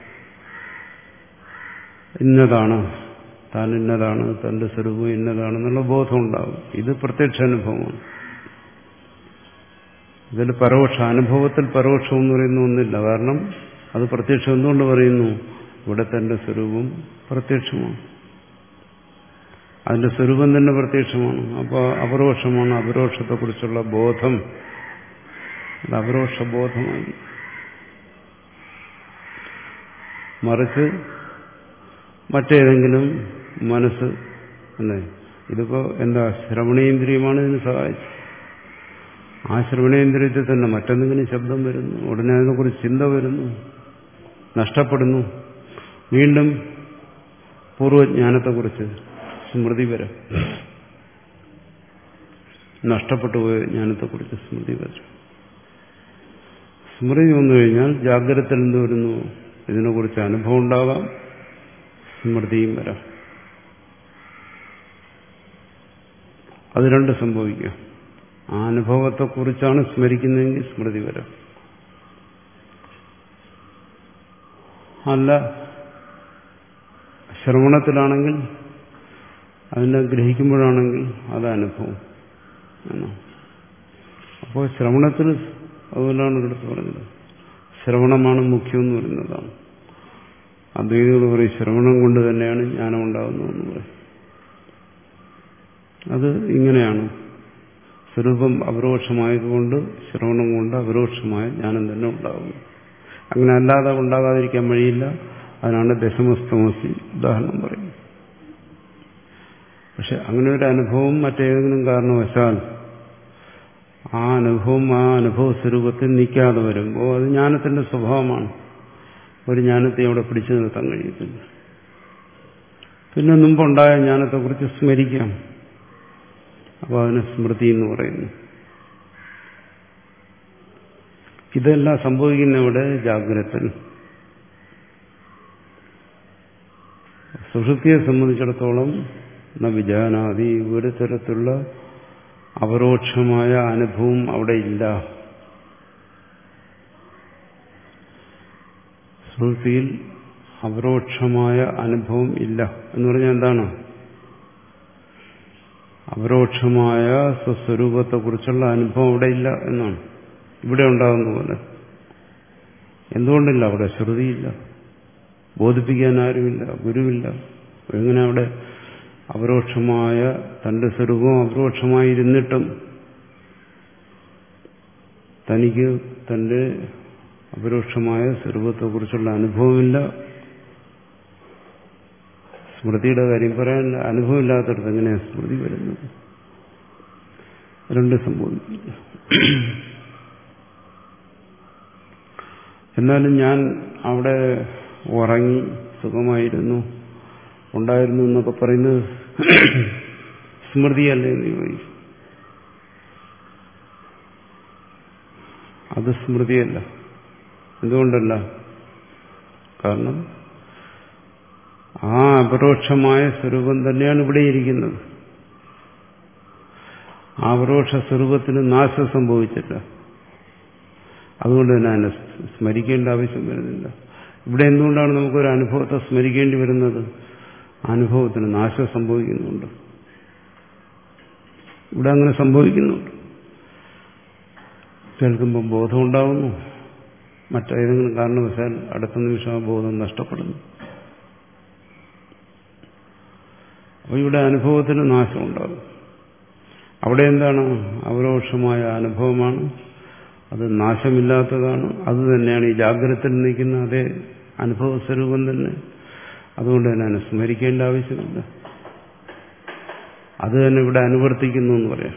ഇന്നതാണ്, താൻ ഇന്നതാണ്, തന്റെ സ്വരൂപം ഇന്നതാണെന്നുള്ള ബോധം ഉണ്ടാകും. ഇത് പ്രത്യക്ഷ അനുഭവമാണ്. ഇതിൽ പരോക്ഷ അനുഭവത്തിൽ പരോക്ഷം എന്ന് പറയുന്ന ഒന്നില്ല. കാരണം അത് പ്രത്യക്ഷം എന്തുകൊണ്ട് പറയുന്നു? ഇവിടെ തന്റെ സ്വരൂപം പ്രത്യക്ഷമാണ്, അതിന്റെ സ്വരൂപം തന്നെ പ്രത്യക്ഷമാണ്. അപ്പോൾ അപരോക്ഷമാണ്. അപരോക്ഷത്തെക്കുറിച്ചുള്ള ബോധം അത് അപരോക്ഷ ബോധമായി. മറിച്ച് മറ്റേതെങ്കിലും മനസ്സ് അല്ലേ, ഇതിപ്പോ എന്താ ശ്രവണേന്ദ്രിയമാണ് ഇതിന് സഹായിച്ചത്. ആ ശ്രവണേന്ദ്രിയത്തിൽ തന്നെ മറ്റെന്തെങ്കിലും ശബ്ദം വരുന്നു, ഉടനെ അതിനെക്കുറിച്ച് ചിന്ത വരുന്നു, നഷ്ടപ്പെടുന്നു. വീണ്ടും പൂർവ്വജ്ഞാനത്തെക്കുറിച്ച് സ്മൃതി വരും, നഷ്ടപ്പെട്ടു പോയ ജ്ഞാനത്തെക്കുറിച്ച് സ്മൃതി വരും. സ്മൃതി വന്നു കഴിഞ്ഞാൽ ജാഗ്രതത്തിൽ എന്ത് വരുന്നു? ഇതിനെക്കുറിച്ച് അനുഭവം ഉണ്ടാകാം, സ്മൃതിയും വരാം. അത് രണ്ട് സംഭവിക്കാം. ആ അനുഭവത്തെക്കുറിച്ചാണ് സ്മരിക്കുന്നതെങ്കിൽ സ്മൃതി വരാം. അല്ല, ശ്രവണത്തിലാണെങ്കിൽ അതിനെ ഗ്രഹിക്കുമ്പോഴാണെങ്കിൽ അത് അനുഭവം എന്നാ. അപ്പോൾ ശ്രവണത്തിൽ അതുകൊണ്ടാണ് എടുത്ത് പറഞ്ഞത് ശ്രവണമാണ് മുഖ്യം എന്ന് പറയുന്നതാണ്. ആ അദ്വൈതികൾ പറയും ശ്രവണം കൊണ്ട് തന്നെയാണ് ജ്ഞാനം ഉണ്ടാകുന്നതെന്ന് പറയും. അത് ഇങ്ങനെയാണ്. സ്വരൂപം അപരോക്ഷമായതുകൊണ്ട് ശ്രവണം കൊണ്ട് അപരോക്ഷമായ ജ്ഞാനം തന്നെ ഉണ്ടാകുന്നു. അങ്ങനെ അല്ലാതെ ഉണ്ടാകാതിരിക്കാൻ വഴിയില്ല. അതിനാണ് ദശമസ്തമസി ഉദാഹരണം പറയുന്നത്. പക്ഷെ അങ്ങനെ ഒരു അനുഭവം മറ്റേതെങ്കിലും കാരണവശാൽ ആ അനുഭവം ആ അനുഭവ സ്വരൂപത്തിൽ നിൽക്കാതെ വരുമ്പോൾ അത് ജ്ഞാനത്തിന്റെ സ്വഭാവമാണ്. ഒരു ജ്ഞാനത്തെ അവിടെ പിടിച്ചു നിർത്താൻ കഴിയത്തില്ല. പിന്നെ മുമ്പുണ്ടായ ജ്ഞാനത്തെക്കുറിച്ച് സ്മരിക്കാം. അപ്പോൾ അതിന് സ്മൃതി എന്ന് പറയുന്നു. ഇതെല്ലാം സംഭവിക്കുന്ന ഇവിടെ ജാഗ്രതത്തിൽ. സുഷുപ്തിയെ സംബന്ധിച്ചിടത്തോളം ന വിജാനാദി ഒരു തരത്തിലുള്ള അപരോക്ഷമായ അനുഭവം അവിടെ ഇല്ല. സുഷുപ്തിയിൽ അപരോക്ഷമായ അനുഭവം ഇല്ല എന്ന് പറഞ്ഞാൽ എന്താണ്? അപരോക്ഷമായ സ്വസ്വരൂപത്തെക്കുറിച്ചുള്ള അനുഭവം അവിടെ ഇല്ല എന്നാണ്. ഇവിടെ ഉണ്ടാകുന്ന പോലെ. എന്തുകൊണ്ടില്ല? അവിടെ ശ്രുതിയില്ല, ബോധിപ്പിക്കാൻ ആരുമില്ല, ഗുരുവില്ല. എങ്ങനെ അവിടെ അപരോക്ഷമായ തന്റെ സ്വരൂപം അപരോക്ഷമായിരുന്നിട്ടും തനിക്ക് തന്റെ അപരോക്ഷമായ സ്വരൂപത്തെക്കുറിച്ചുള്ള അനുഭവമില്ല? സ്മൃതിയുടെ കാര്യം പറയാൻ അനുഭവമില്ലാത്തടത്ത് എങ്ങനെയാണ് സ്മൃതി വരുന്നത്? രണ്ട് സംഭവിക്കില്ല. എന്നാലും ഞാൻ അവിടെ ഉറങ്ങി സുഖമായിരുന്നു ഉണ്ടായിരുന്നു എന്നൊക്കെ പറയുന്നത് സ്മൃതിയല്ലേ എന്ന് ചോദിക്കും. അത് സ്മൃതിയല്ല. എന്തുകൊണ്ടല്ല? കാരണം ആ അപരോക്ഷമായ സ്വരൂപം തന്നെയാണ് ഇവിടെ ഇരിക്കുന്നത്. ആ അപരോക്ഷ സ്വരൂപത്തിന് നാശം സംഭവിച്ചില്ല. അതുകൊണ്ട് തന്നെ അതിനെ സ്മരിക്കേണ്ട ആവശ്യം വരുന്നില്ല. ഇവിടെ എന്തുകൊണ്ടാണ് നമുക്കൊരു അനുഭവത്തെ സ്മരിക്കേണ്ടി വരുന്നത്? അനുഭവത്തിന് നാശം സംഭവിക്കുന്നുണ്ട്. ഇവിടെ അങ്ങനെ സംഭവിക്കുന്നുണ്ട്. കേൾക്കുമ്പോൾ ബോധം ഉണ്ടാകുന്നു, മറ്റേതെങ്കിലും കാരണവശാൽ അടുത്ത നിമിഷം ആ ബോധം നഷ്ടപ്പെടുന്നു. അപ്പോൾ ഇവിടെ അനുഭവത്തിന് നാശം ഉണ്ടാകും. അവിടെ എന്താണ്? അപരോക്ഷമായ അനുഭവമാണ്, അത് നാശമില്ലാത്തതാണ്. അത് തന്നെയാണ് ഈ ജാഗ്രതയിൽ നിൽക്കുന്ന അതേ അനുഭവ സ്വരൂപം തന്നെ. അതുകൊണ്ട് തന്നെ അതിനെ സ്മരിക്കേണ്ട ആവശ്യമില്ല. അത് തന്നെ ഇവിടെ അനുവർത്തിക്കുന്നു എന്ന് പറയാം.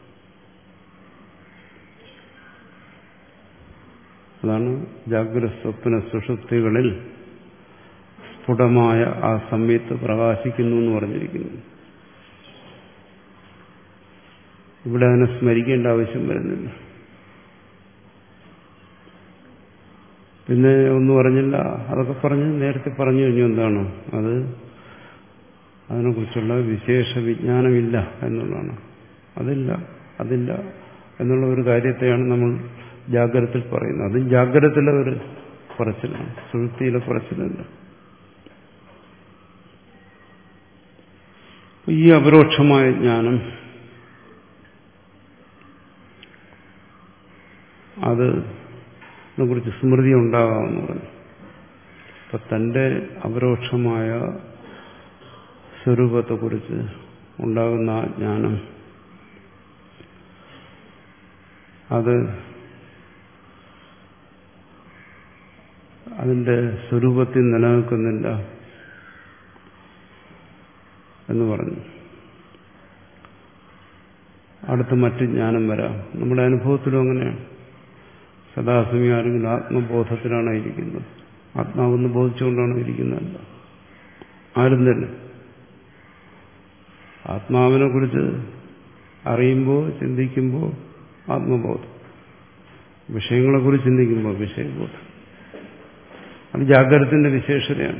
അതാണ് ജാഗ്രത സ്വപ്ന സുഷുപ്തികളിൽ സ്ഫുടമായ ആ സംയത്ത് പ്രകാശിക്കുന്നു എന്ന് പറഞ്ഞിരിക്കുന്നു. ഇവിടെ അതിനെ സ്മരിക്കേണ്ട ആവശ്യം വരുന്നില്ല. പിന്നെ ഒന്നും പറഞ്ഞില്ല, അതൊക്കെ പറഞ്ഞ് നേരത്തെ പറഞ്ഞു കഴിഞ്ഞു. എന്താണ് അത്? അതിനെക്കുറിച്ചുള്ള വിശേഷ വിജ്ഞാനമില്ല എന്നുള്ളതാണ്. അതില്ല അതില്ല എന്നുള്ള ഒരു കാര്യത്തെയാണ് നമ്മൾ ജാഗ്രതത്തിൽ പറയുന്നത്. അതും ജാഗ്രതത്തിലെ ഒരു പറച്ചിലാണ്, സുഷുപ്തിയിലെ പറച്ചിലല്ല. ഈ അപരോക്ഷമായ ജ്ഞാനം അത് കുറിച്ച് സ്മൃതി ഉണ്ടാകാമെന്ന് പറഞ്ഞു. അപ്പൊ തന്റെ അപരോക്ഷമായ സ്വരൂപത്തെക്കുറിച്ച് ഉണ്ടാകുന്ന ആ ജ്ഞാനം അത് അതിന്റെ സ്വരൂപത്തിൽ നിലനിൽക്കുന്നില്ല എന്ന് പറഞ്ഞു. അടുത്ത് മറ്റ് ജ്ഞാനം വരാം. നമ്മുടെ അനുഭവത്തിലും അങ്ങനെയാണ്. സദാസമയം ആരെങ്കിലും ആത്മബോധത്തിലാണ് ഇരിക്കുന്നത്, ആത്മാവെന്ന് ബോധിച്ചുകൊണ്ടാണ് ഇരിക്കുന്നതല്ല ആരും തന്നെ. ആത്മാവിനെ കുറിച്ച് അറിയുമ്പോൾ ചിന്തിക്കുമ്പോൾ ആത്മബോധം, വിഷയങ്ങളെക്കുറിച്ച് ചിന്തിക്കുമ്പോൾ വിഷയബോധം. അത് ജാഗ്രതത്തിന്റെ വിശേഷതയാണ്.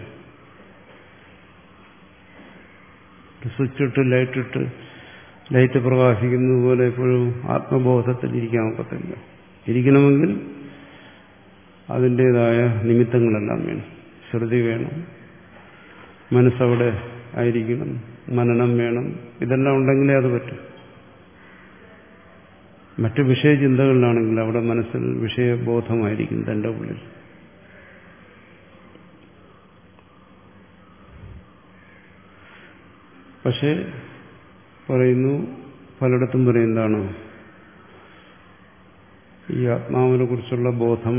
സ്വിച്ചിട്ട് ലൈറ്റിട്ട് ലൈറ്റ് പ്രകാശിക്കുന്നത് പോലെ എപ്പോഴും ആത്മബോധത്തിൽ ഇരിക്കാൻ ഒക്കത്തില്ല. ഇരിക്കണമെങ്കിൽ അതിൻ്റെതായ നിമിത്തങ്ങളെല്ലാം വേണം. ശ്രുതി വേണം, മനസ്സവിടെ ആയിരിക്കണം, മനനം വേണം. ഇതെല്ലാം ഉണ്ടെങ്കിലേ അത് പറ്റും. മറ്റു വിഷയചിന്തകളിലാണെങ്കിൽ അവിടെ മനസ്സിൽ വിഷയബോധമായിരിക്കും തൻ്റെ ഉള്ളിൽ. പക്ഷെ പറയുന്നു, പലയിടത്തും പറയുന്നതാണ് ഈ ആത്മാവിനെ കുറിച്ചുള്ള ബോധം,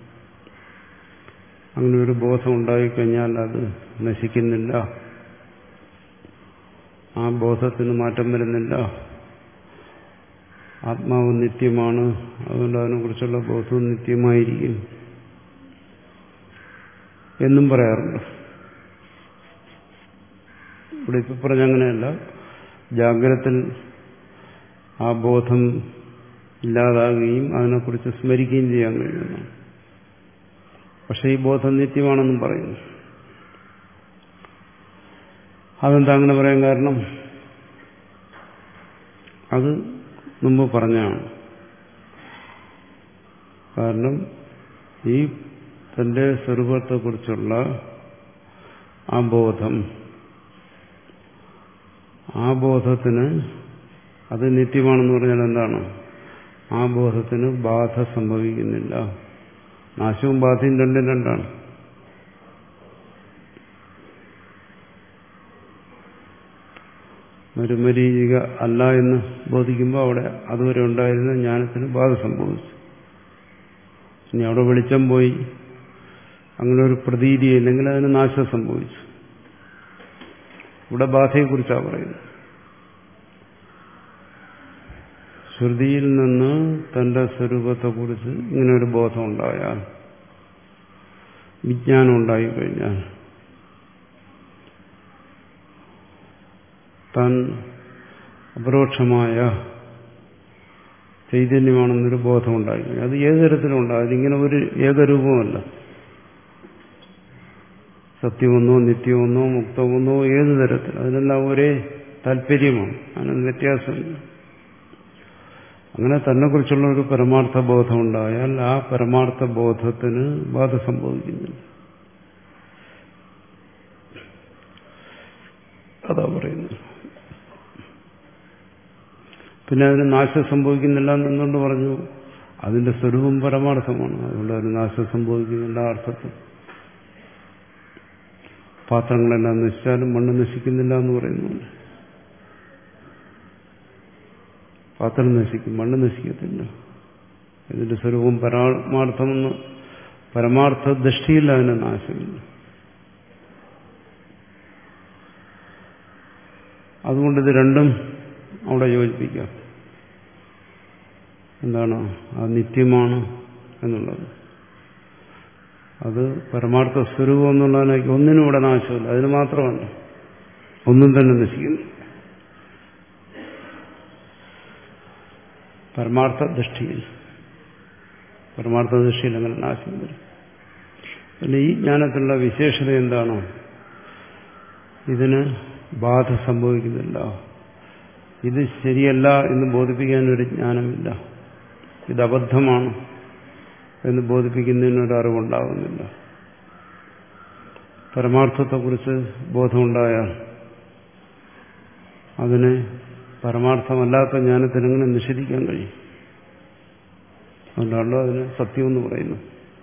അങ്ങനെ ഒരു ബോധം ഉണ്ടായിക്കഴിഞ്ഞാൽ അത് നശിക്കുന്നില്ല, ആ ബോധത്തിന് മാറ്റം വരുന്നില്ല, ആത്മാവ് നിത്യമാണ്, അതുകൊണ്ട് അതിനെക്കുറിച്ചുള്ള ബോധവും നിത്യമായിരിക്കും എന്നും പറയാറുണ്ട്. ഇവിടെ ഇപ്പം പറഞ്ഞങ്ങനെയല്ല, ജാഗ്രതത്തിൽ ആ ബോധം ഇല്ലാതാകുകയും അതിനെക്കുറിച്ച് സ്മരിക്കുകയും ചെയ്യാൻ കഴിയുന്നു. പക്ഷെ ഈ ബോധം നിത്യമാണെന്നും പറയുന്നു. അതെന്താ അങ്ങനെ പറയാൻ കാരണം? അത് മുമ്പ് പറഞ്ഞാണ്. കാരണം ഈ തന്റെ സ്വരൂപത്തെക്കുറിച്ചുള്ള ആ ബോധം, ആ ബോധത്തിന് അത് നിത്യമാണെന്ന് പറഞ്ഞാൽ എന്താണ്? ആ ബോധത്തിന് ബാധ സംഭവിക്കുന്നില്ല. നാശവും ബാധയും രണ്ടും രണ്ടാണ്. ഒരു മരീചിക അല്ല എന്ന് ബോധിക്കുമ്പോൾ അവിടെ അതുവരെ ഉണ്ടായിരുന്ന ജ്ഞാനത്തിന് ബാധ സംഭവിച്ചു. ഇനി അവിടെ വെളിച്ചം പോയി, അങ്ങനെ ഒരു പ്രതീതി ഇല്ലെങ്കിൽ അതിന് നാശം സംഭവിച്ചു. ഇവിടെ ബാധയെക്കുറിച്ചാണ് പറയുന്നത്. ശ്രുതിയിൽ നിന്ന് തന്റെ സ്വരൂപത്തെക്കുറിച്ച് ഇങ്ങനെ ഒരു ബോധം ഉണ്ടായാൽ, വിജ്ഞാനം ഉണ്ടായിക്കഴിഞ്ഞാൽ, താൻ അപരോക്ഷമായ ചൈതന്യമാണെന്നൊരു ബോധം ഉണ്ടായിക്കഴിഞ്ഞാൽ അത് ഏത് തരത്തിലും ഉണ്ടാകും. അതിങ്ങനെ ഒരു ഏകരൂപമല്ല. സത്യമെന്നോ നിത്യമെന്നോ മുക്തമെന്നോ ഏത് തരത്തിൽ, അതിനെല്ലാം ഒരേ താല്പര്യമാണ്, അതിനൊന്നും വ്യത്യാസമില്ല. അങ്ങനെ തന്നെക്കുറിച്ചുള്ള ഒരു പരമാർത്ഥ ബോധം ഉണ്ടായാൽ ആ പരമാർത്ഥ ബോധത്തിന് ബാധ സംഭവിക്കുന്നില്ല. അതാ പറയുന്നത്. പിന്നെ അതിന് നാശം സംഭവിക്കുന്നില്ല എന്നുകൊണ്ട് പറഞ്ഞു, അതിന്റെ സ്വരൂപം പരമാർത്ഥമാണ്, അതുകൊണ്ട് അതിന് നാശം സംഭവിക്കുന്നില്ല. അർത്ഥത്തിൽ പാത്രങ്ങളെല്ലാം നശിച്ചാലും മണ്ണ് നശിക്കുന്നില്ല എന്ന് പറയുന്നുണ്ട്. പാത്രം നശിക്കും, മണ്ണ് നശിക്കത്തില്ല. ഇതിന്റെ സ്വരൂപം പരമാർത്ഥമെന്ന് പരമാർത്ഥ ദൃഷ്ടിയിൽ അതിന് നാശമില്ല. അതുകൊണ്ട് ഇത് രണ്ടും അവിടെ യോജിപ്പിക്കാം. എന്താണ്? അത് നിത്യമാണ് എന്നുള്ളത്. അത് പരമാർത്ഥ സ്വരൂപം എന്നുള്ളതിനേക്ക് ഒന്നിനും ഇവിടെ നാശമില്ല. അതിന് മാത്രമല്ല, ഒന്നും തന്നെ നശിക്കുന്നു. പരമാർത്ഥ ദൃഷ്ടിയിൽ പരമാർത്ഥ ദൃഷ്ടിയിൽ അങ്ങനെ നാശം വരും. പിന്നെ ഈ ജ്ഞാനത്തിലുള്ള വിശേഷത എന്താണോ, ഇതിന് ബാധ സംഭവിക്കുന്നില്ല, ഇത് ശരിയല്ല എന്ന് ബോധിപ്പിക്കാനൊരു ജ്ഞാനമില്ല, ഇത് അബദ്ധമാണ് എന്ന് ബോധിപ്പിക്കുന്നതിനൊരു അറിവുണ്ടാകുന്നില്ല. പരമാർത്ഥത്തെക്കുറിച്ച് ബോധമുണ്ടായാൽ അതിനെ പരമാർത്ഥമല്ലാത്ത ജ്ഞാനത്തിനെങ്ങനെ നിഷേധിക്കാൻ കഴിയും? അതുകൊണ്ടാണല്ലോ അതിന് സത്യമെന്ന് പറയുന്നു.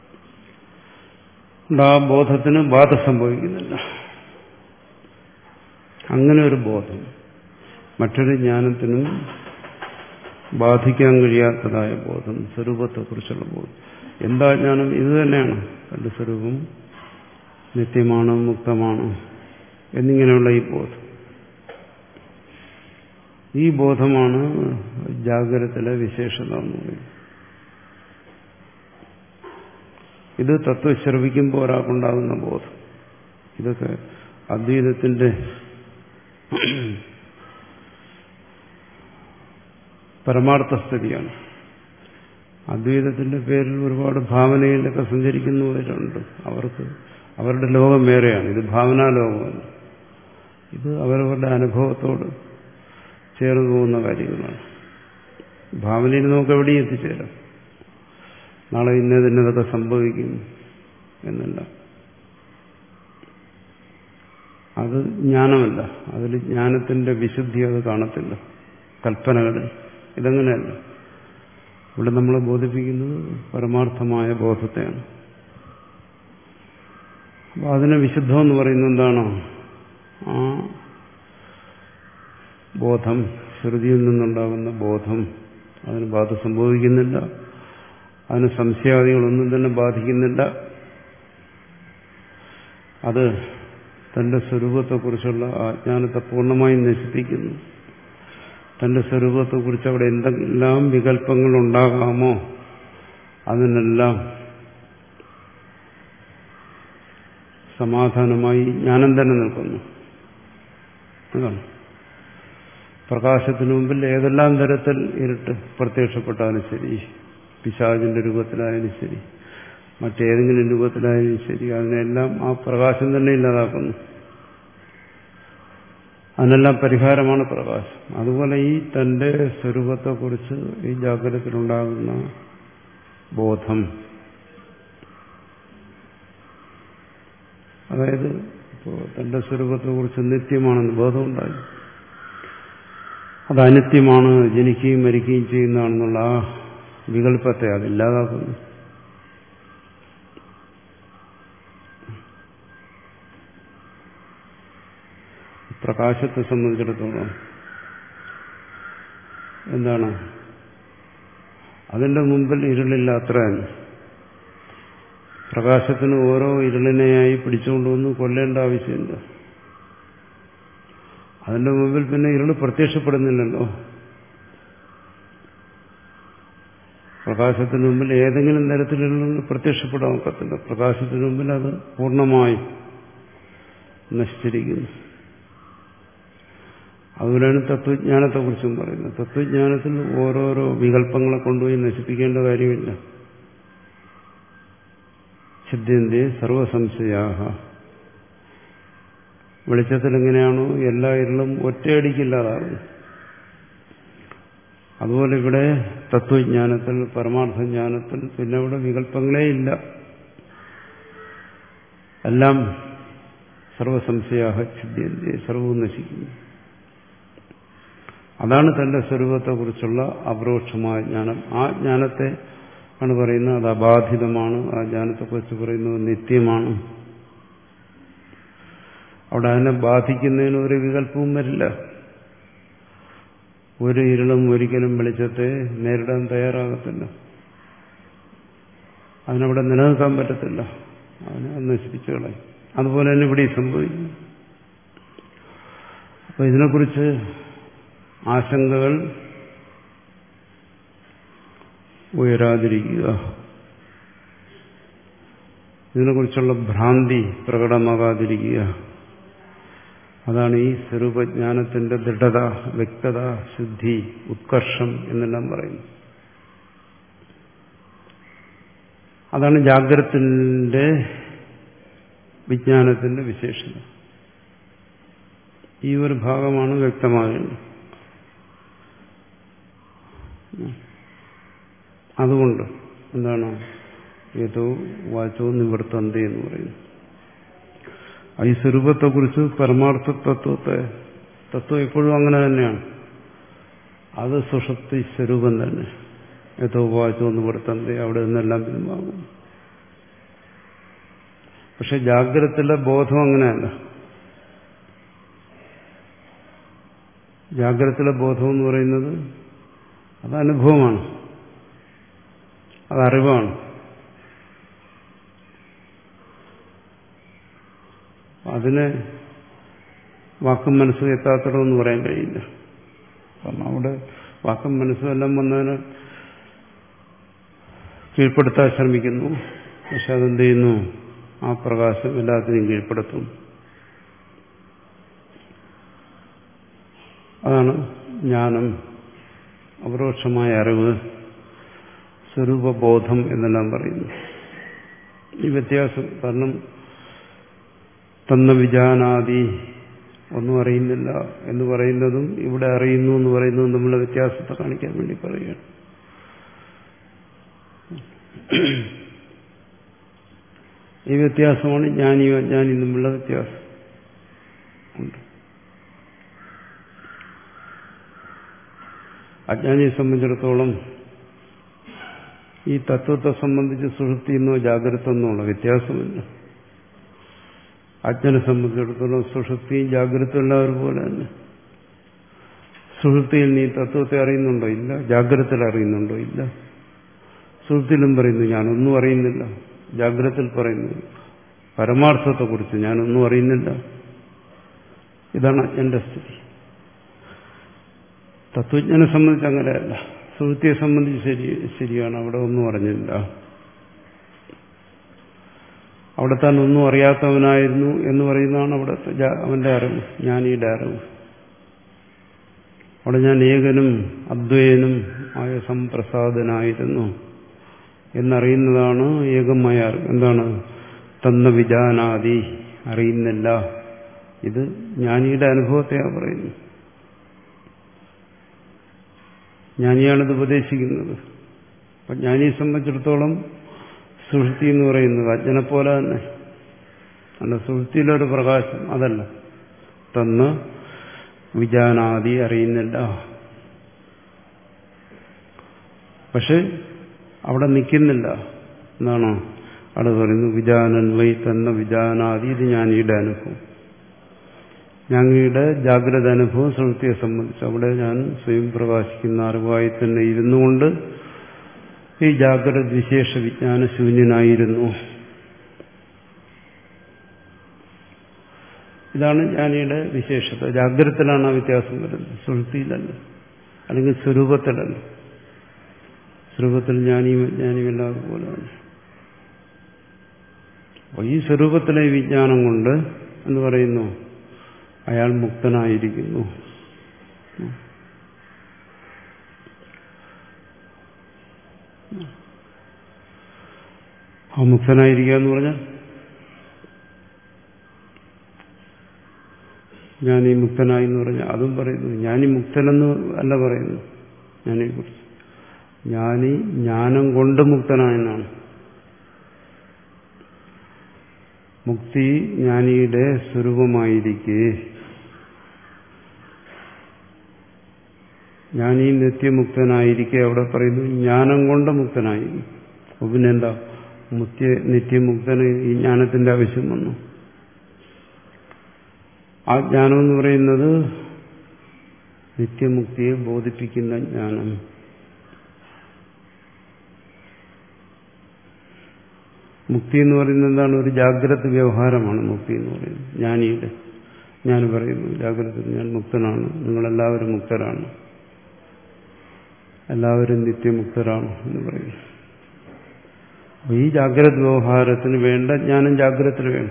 ആ ബോധത്തിന് ബാധ സംഭവിക്കുന്നില്ല. അങ്ങനെ ഒരു ബോധം മറ്റൊരു ജ്ഞാനത്തിനും ബാധിക്കാൻ കഴിയാത്തതായ ബോധം, സ്വരൂപത്തെക്കുറിച്ചുള്ള ബോധം. എന്താ ജ്ഞാനം? ഇത് തന്നെയാണ്. തന്റെ സ്വരൂപം നിത്യമാണ്, മുക്തമാണ് എന്നിങ്ങനെയുള്ള ഈ ബോധം. ഈ ബോധമാണ് ജാഗ്രതത്തിലെ വിശേഷത എന്ന് പറയുന്നത്. ഇത് തത്വം ശ്രവിക്കുമ്പോൾ ഒരാൾക്കുണ്ടാകുന്ന ബോധം. ഇതൊക്കെ അദ്വൈതത്തിന്റെ പരമാർത്ഥസ്ഥിതിയാണ്. അദ്വൈതത്തിന്റെ പേരിൽ ഒരുപാട് ഭാവനയിലൊക്കെ സഞ്ചരിക്കുന്നവരുണ്ട്. അവർക്ക് അവരുടെ ലോകം വേറെയാണ്. ഇത് ഭാവനാ ലോകമല്ല. ഇത് അവരവരുടെ അനുഭവത്തോട് ചേർന്ന് പോകുന്ന കാര്യങ്ങളാണ്. ഭാവനയിൽ നമുക്ക് എവിടെയും എത്തിച്ചേരാം. നാളെ ഇന്നതിന്നതൊക്കെ സംഭവിക്കും എന്നല്ല. അത് ജ്ഞാനമല്ല. അതിൽ ജ്ഞാനത്തിന്റെ വിശുദ്ധി അത് കാണത്തില്ല കൽപ്പനകളിൽ. ഇതങ്ങനെയല്ല. ഇവിടെ നമ്മളെ ബോധിപ്പിക്കുന്നത് പരമാർത്ഥമായ ബോധത്തെയാണ്. അപ്പോൾ അതിനെ വിശുദ്ധമെന്ന് പറയുന്നത് എന്താണോ, ആ ബോധം, ശ്രുതിയിൽ നിന്നുണ്ടാകുന്ന ബോധം, അതിന് ബാധ സംഭവിക്കുന്നില്ല, അതിന് സംശയാദികളൊന്നും തന്നെ ബാധിക്കുന്നില്ല. അത് തന്റെ സ്വരൂപത്തെക്കുറിച്ചുള്ള അജ്ഞാനത്തെ പൂർണ്ണമായും നശിപ്പിക്കുന്നു. തന്റെ സ്വരൂപത്തെക്കുറിച്ച് അവിടെ എന്തെല്ലാം വികല്പങ്ങൾ ഉണ്ടാകാമോ അതിനെല്ലാം സമാധാനമായി ജ്ഞാനം തന്നെ നിൽക്കുന്നു. അതാണ് പ്രകാശത്തിനു മുമ്പിൽ ഏതെല്ലാം തരത്തിൽ ഇരുട്ട് പ്രത്യക്ഷപ്പെട്ടാലും ശരി, പിശാചിന്റെ രൂപത്തിലായാലും ശരി, മറ്റേതെങ്കിലും രൂപത്തിലായാലും ശരി, അതിനെല്ലാം ആ പ്രകാശം തന്നെ ഇല്ലാതാക്കുന്നു. അതിനെല്ലാം പരിഹാരമാണ് പ്രകാശം. അതുപോലെ ഈ തന്റെ സ്വരൂപത്തെക്കുറിച്ച് ഈ ജാഗ്രതത്തിലുണ്ടാകുന്ന ബോധം, അതായത് ഇപ്പോൾ തന്റെ സ്വരൂപത്തെക്കുറിച്ച് നിത്യമാണെന്ന് ബോധമുണ്ടായി, അത് അനിത്യമാണ്, ജനിക്കുകയും മരിക്കുകയും ചെയ്യുന്നതാണെന്നുള്ള ആ വികല്പത്തെ അതില്ലാതാക്കുന്നു. പ്രകാശത്തെ സംബന്ധിച്ചിടത്തോളം എന്താണ്? അതിന്റെ മുമ്പിൽ ഇരുളില്ല, അത്രയാണ്. പ്രകാശത്തിന് ഓരോ ഇരുളിനെയായി പിടിച്ചുകൊണ്ടുവന്ന് കൊല്ലേണ്ട ആവശ്യമില്ല. അതിന്റെ മുമ്പിൽ പിന്നെ ഇരുൾ പ്രത്യക്ഷപ്പെടുന്നില്ലല്ലോ. പ്രകാശത്തിന് മുമ്പിൽ ഏതെങ്കിലും തരത്തിലുള്ള പ്രത്യക്ഷപ്പെടാൻ ഒക്കത്തില്ല. പ്രകാശത്തിന് മുമ്പിൽ അത് പൂർണ്ണമായി നശിച്ചിരിക്കുന്നു. അതുപോലെയാണ് തത്വജ്ഞാനത്തെക്കുറിച്ചും പറയുന്നത്. തത്വജ്ഞാനത്തിൽ ഓരോരോ വികല്പങ്ങളെ കൊണ്ടുപോയി നശിപ്പിക്കേണ്ട കാര്യമില്ല. ഛിദ്യന്തേ സർവസംശയാഹ. വെളിച്ചത്തിൽ എങ്ങനെയാണോ എല്ലാ ഇരുളും ഒറ്റയടിക്കില്ലാതാകുന്നു, അതുപോലെ ഇവിടെ തത്വജ്ഞാനത്തിൽ, പരമാർത്ഥജ്ഞാനത്തിൽ പിന്നെ ഇവിടെ വികല്പങ്ങളേ ഇല്ല. എല്ലാം സർവസംശയാഹ ഛിദ്യന്തേ, സർവവും നശിക്കുന്നു. അതാണ് തന്റെ സ്വരൂപത്തെക്കുറിച്ചുള്ള അപരോക്ഷമായ ജ്ഞാനം. ആ ജ്ഞാനത്തെ ആണ് പറയുന്നത് അത് അബാധിതമാണ്. ആ ജ്ഞാനത്തെക്കുറിച്ച് പറയുന്നത് നിത്യമാണ്. അവിടെ അതിനെ ബാധിക്കുന്നതിന് ഒരു വികല്പവും വരില്ല. ഒരു ഇരുളും ഒരിക്കലും വെളിച്ചത്തെ നേരിടാൻ തയ്യാറാകത്തില്ല. അതിനവിടെ നിലനിൽക്കാൻ പറ്റത്തില്ല. അതിനെ നശിപ്പിച്ചു കളയും. അതുപോലെ തന്നെ ഇവിടെ സംഭവിക്കും. അപ്പൊ ഇതിനെക്കുറിച്ച് ആശങ്കകൾ ഉയരാതിരിക്കുക, ഇതിനെക്കുറിച്ചുള്ള ഭ്രാന്തി പ്രകടമാകാതിരിക്കുക, അതാണ് ഈ സ്വരൂപജ്ഞാനത്തിന്റെ ദൃഢത, വ്യക്തത, ശുദ്ധി, ഉത്കർഷം എന്നെല്ലാം പറയുന്നത്. അതാണ് ജാഗ്രതത്തിന്റെ വിജ്ഞാനത്തിന്റെ വിശേഷത. ഈ ഒരു ഭാഗമാണ് വ്യക്തമാകേണ്ടത്. അതുകൊണ്ട് എന്താണ് ഏതോ വാചോ നിവർത്തന്തി എന്ന് പറയുന്നത്. ഈ സ്വരൂപത്തെക്കുറിച്ച് പരമാർത്ഥ തത്വത്തെ തത്വം എപ്പോഴും അങ്ങനെ തന്നെയാണ്. അത് സുഷുപ്തി സ്വരൂപം തന്നെ. ഏതോ വാചോ നിവർത്തന്തി, അവിടെ നിന്നെല്ലാം പിൻവാങ്ങും. പക്ഷെ ജാഗ്രതത്തിലെ ബോധം അങ്ങനെയല്ല. ജാഗ്രതത്തിലെ ബോധം എന്ന് പറയുന്നത് അത് അനുഭവമാണ്, അതറിവാണ്. അതിന് വാക്കും മനസ്സും എത്താത്തിടമെന്ന് പറയാൻ കഴിയില്ല. കാരണം അവിടെ വാക്കും മനസ്സും എല്ലാം വന്നതിന് കീഴ്പ്പെടുത്താൻ ശ്രമിക്കുന്നു. പക്ഷെ അതെന്ത് ചെയ്യുന്നു? ആ പ്രകാശം എല്ലാത്തിനെയും കീഴ്പ്പെടുത്തും. അതാണ് ജ്ഞാനം, അപരോക്ഷമായ അറിവ്, സ്വരൂപബോധം എന്നെല്ലാം പറയുന്നു. ഈ വ്യത്യാസം കാരണം തന്ന വിജാനാദി ഒന്നും അറിയുന്നില്ല എന്ന് പറയുന്നതും ഇവിടെ അറിയുന്നു എന്ന് പറയുന്നതും തമ്മിലുള്ള വ്യത്യാസത്തെ കാണിക്കാൻ വേണ്ടി പറയുകയാണ്. ഈ വ്യത്യാസമാണ് ജ്ഞാനിയും അജ്ഞാനിയും തമ്മിലുള്ള വ്യത്യാസം ഉണ്ട്. അജ്ഞാനിയെ സംബന്ധിച്ചിടത്തോളം ഈ തത്വത്തെ സംബന്ധിച്ച് സുഷുപ്തി എന്നോ ജാഗ്രത എന്നുള്ള വ്യത്യാസമില്ല. അജ്ഞനെ സംബന്ധിച്ചിടത്തോളം സുഷുപ്തിയും ജാഗ്രത എല്ലാവരും പോലെ തന്നെ. സുഹൃത്തിയിൽ നീ തത്വത്തെ അറിയുന്നുണ്ടോ? ഇല്ല. ജാഗ്രതത്തിൽ അറിയുന്നുണ്ടോ? ഇല്ല. സുഹൃത്തിലും പറയുന്നു ഞാനൊന്നും അറിയുന്നില്ല. ജാഗ്രതത്തിൽ പറയുന്നു പരമാർത്ഥത്തെക്കുറിച്ച് ഞാനൊന്നും അറിയുന്നില്ല. ഇതാണ് എന്റെ സ്ഥിതി. തത്വജ്ഞനെ സംബന്ധിച്ച് അങ്ങനെയല്ല. സുഹൃത്തിയെ സംബന്ധിച്ച് ശരി ശരിയാണ്, അവിടെ ഒന്നും അറിഞ്ഞില്ല. അവിടെ താൻ ഒന്നും അറിയാത്തവനായിരുന്നു എന്ന് പറയുന്നതാണ് അവിടെ അവന്റെ അറിവ്, ജ്ഞാനിയുടെ അറിവ്. അവിടെ ഞാൻ ഏകനും അദ്വൈനും ആയ സംപ്രസാദനായിരുന്നു എന്നറിയുന്നതാണ് ഏകമായ അറിവ്. എന്താണ്? തന്ന വിജാനാദി, അറിയുന്നില്ല. ഇത് ജ്ഞാനിയുടെ അനുഭവത്തെയാണ് പറയുന്നത്. ജ്ഞാനിയാണിത് ഉപദേശിക്കുന്നത്. അപ്പം ജ്ഞാനിയെ സംബന്ധിച്ചിടത്തോളം സുഷുപ്തി എന്ന് പറയുന്നത് അജ്ഞനെ പോലെ തന്നെ അല്ല. സുഷുപ്തിയിലൊരു പ്രകാശം അതല്ല. തന്ന് വിജാനാദി, അറിയുന്നില്ല. പക്ഷെ അവിടെ നിൽക്കുന്നില്ല. എന്താണോ അവിടെ പറയുന്നു? വിജാനൻ വൈ തന്ന വിജാനാദി. ഇത് ജ്ഞാനിയുടെ അനുഭവം. ജ്ഞാനിയുടെ ജാഗ്രത അനുഭവം സുഷുപ്തിയെ സംബന്ധിച്ച് അവിടെ ഞാൻ സ്വയം പ്രകാശിക്കുന്ന അറിവായി തന്നെ ഇരുന്നുകൊണ്ട് ഈ ജാഗ്രത വിശേഷ വിജ്ഞാന ശൂന്യനായിരുന്നു. ഇതാണ് ജ്ഞാനിയുടെ വിശേഷത. ജാഗ്രതത്തിലാണ് ആ വ്യത്യാസം വരുന്നത്, സുഷുപ്തിയിലല്ല, അല്ലെങ്കിൽ സ്വരൂപത്തിലല്ല. സ്വരൂപത്തിൽ ജ്ഞാനിയും അജ്ഞാനിയും എല്ലാം പോലെയാണ്. അപ്പോൾ ഈ സ്വരൂപത്തിലെ വിജ്ഞാനം കൊണ്ട് എന്ന് പറയുന്നു അയാൾ മുക്തനായിരിക്കുന്നു. ആ മുക്തനായിരിക്കുക എന്ന് പറഞ്ഞാൽ ജ്ഞാനി മുക്തനായി എന്ന് പറഞ്ഞാൽ അതും പറയുന്നു. ജ്ഞാനി മുക്തനെന്ന് അല്ല പറയുന്നു ജ്ഞാനിയെ കുറിച്ച്. ജ്ഞാനി ജ്ഞാനം കൊണ്ട് മുക്തനായെന്നാണ്. മുക്തി ജ്ഞാനിയുടെ സ്വരൂപമായിരിക്കെ ജ്ഞാനി നിത്യമുക്തനായിരിക്കെ അവിടെ പറയുന്നു ജ്ഞാനം കൊണ്ട് മുക്തനായി. അപ്പോൾ പിന്നെന്താ മുക്തി നിത്യമുക്തന് ഈ ജ്ഞാനത്തിന്റെ ആവശ്യം വന്നു? ആ ജ്ഞാനം എന്ന് പറയുന്നത് നിത്യമുക്തിയെ ബോധിപ്പിക്കുന്ന ജ്ഞാനം. മുക്തി എന്ന് പറയുന്നത് എന്താണ്? ഒരു ജാഗ്രത വ്യവഹാരമാണ് മുക്തി എന്ന് പറയുന്നത്. ജ്ഞാനിയുടെ ഞാൻ പറയുന്നു ജാഗ്രത ഞാൻ മുക്തനാണ്, നിങ്ങളെല്ലാവരും മുക്തരാണ്, എല്ലാവരും നിത്യമുക്തരാണ് എന്ന് പറയുന്നു. ഈ ജാഗ്രത വ്യവഹാരത്തിന് വേണ്ട ജ്ഞാനം ജാഗ്രതത്തിൽ വേണം.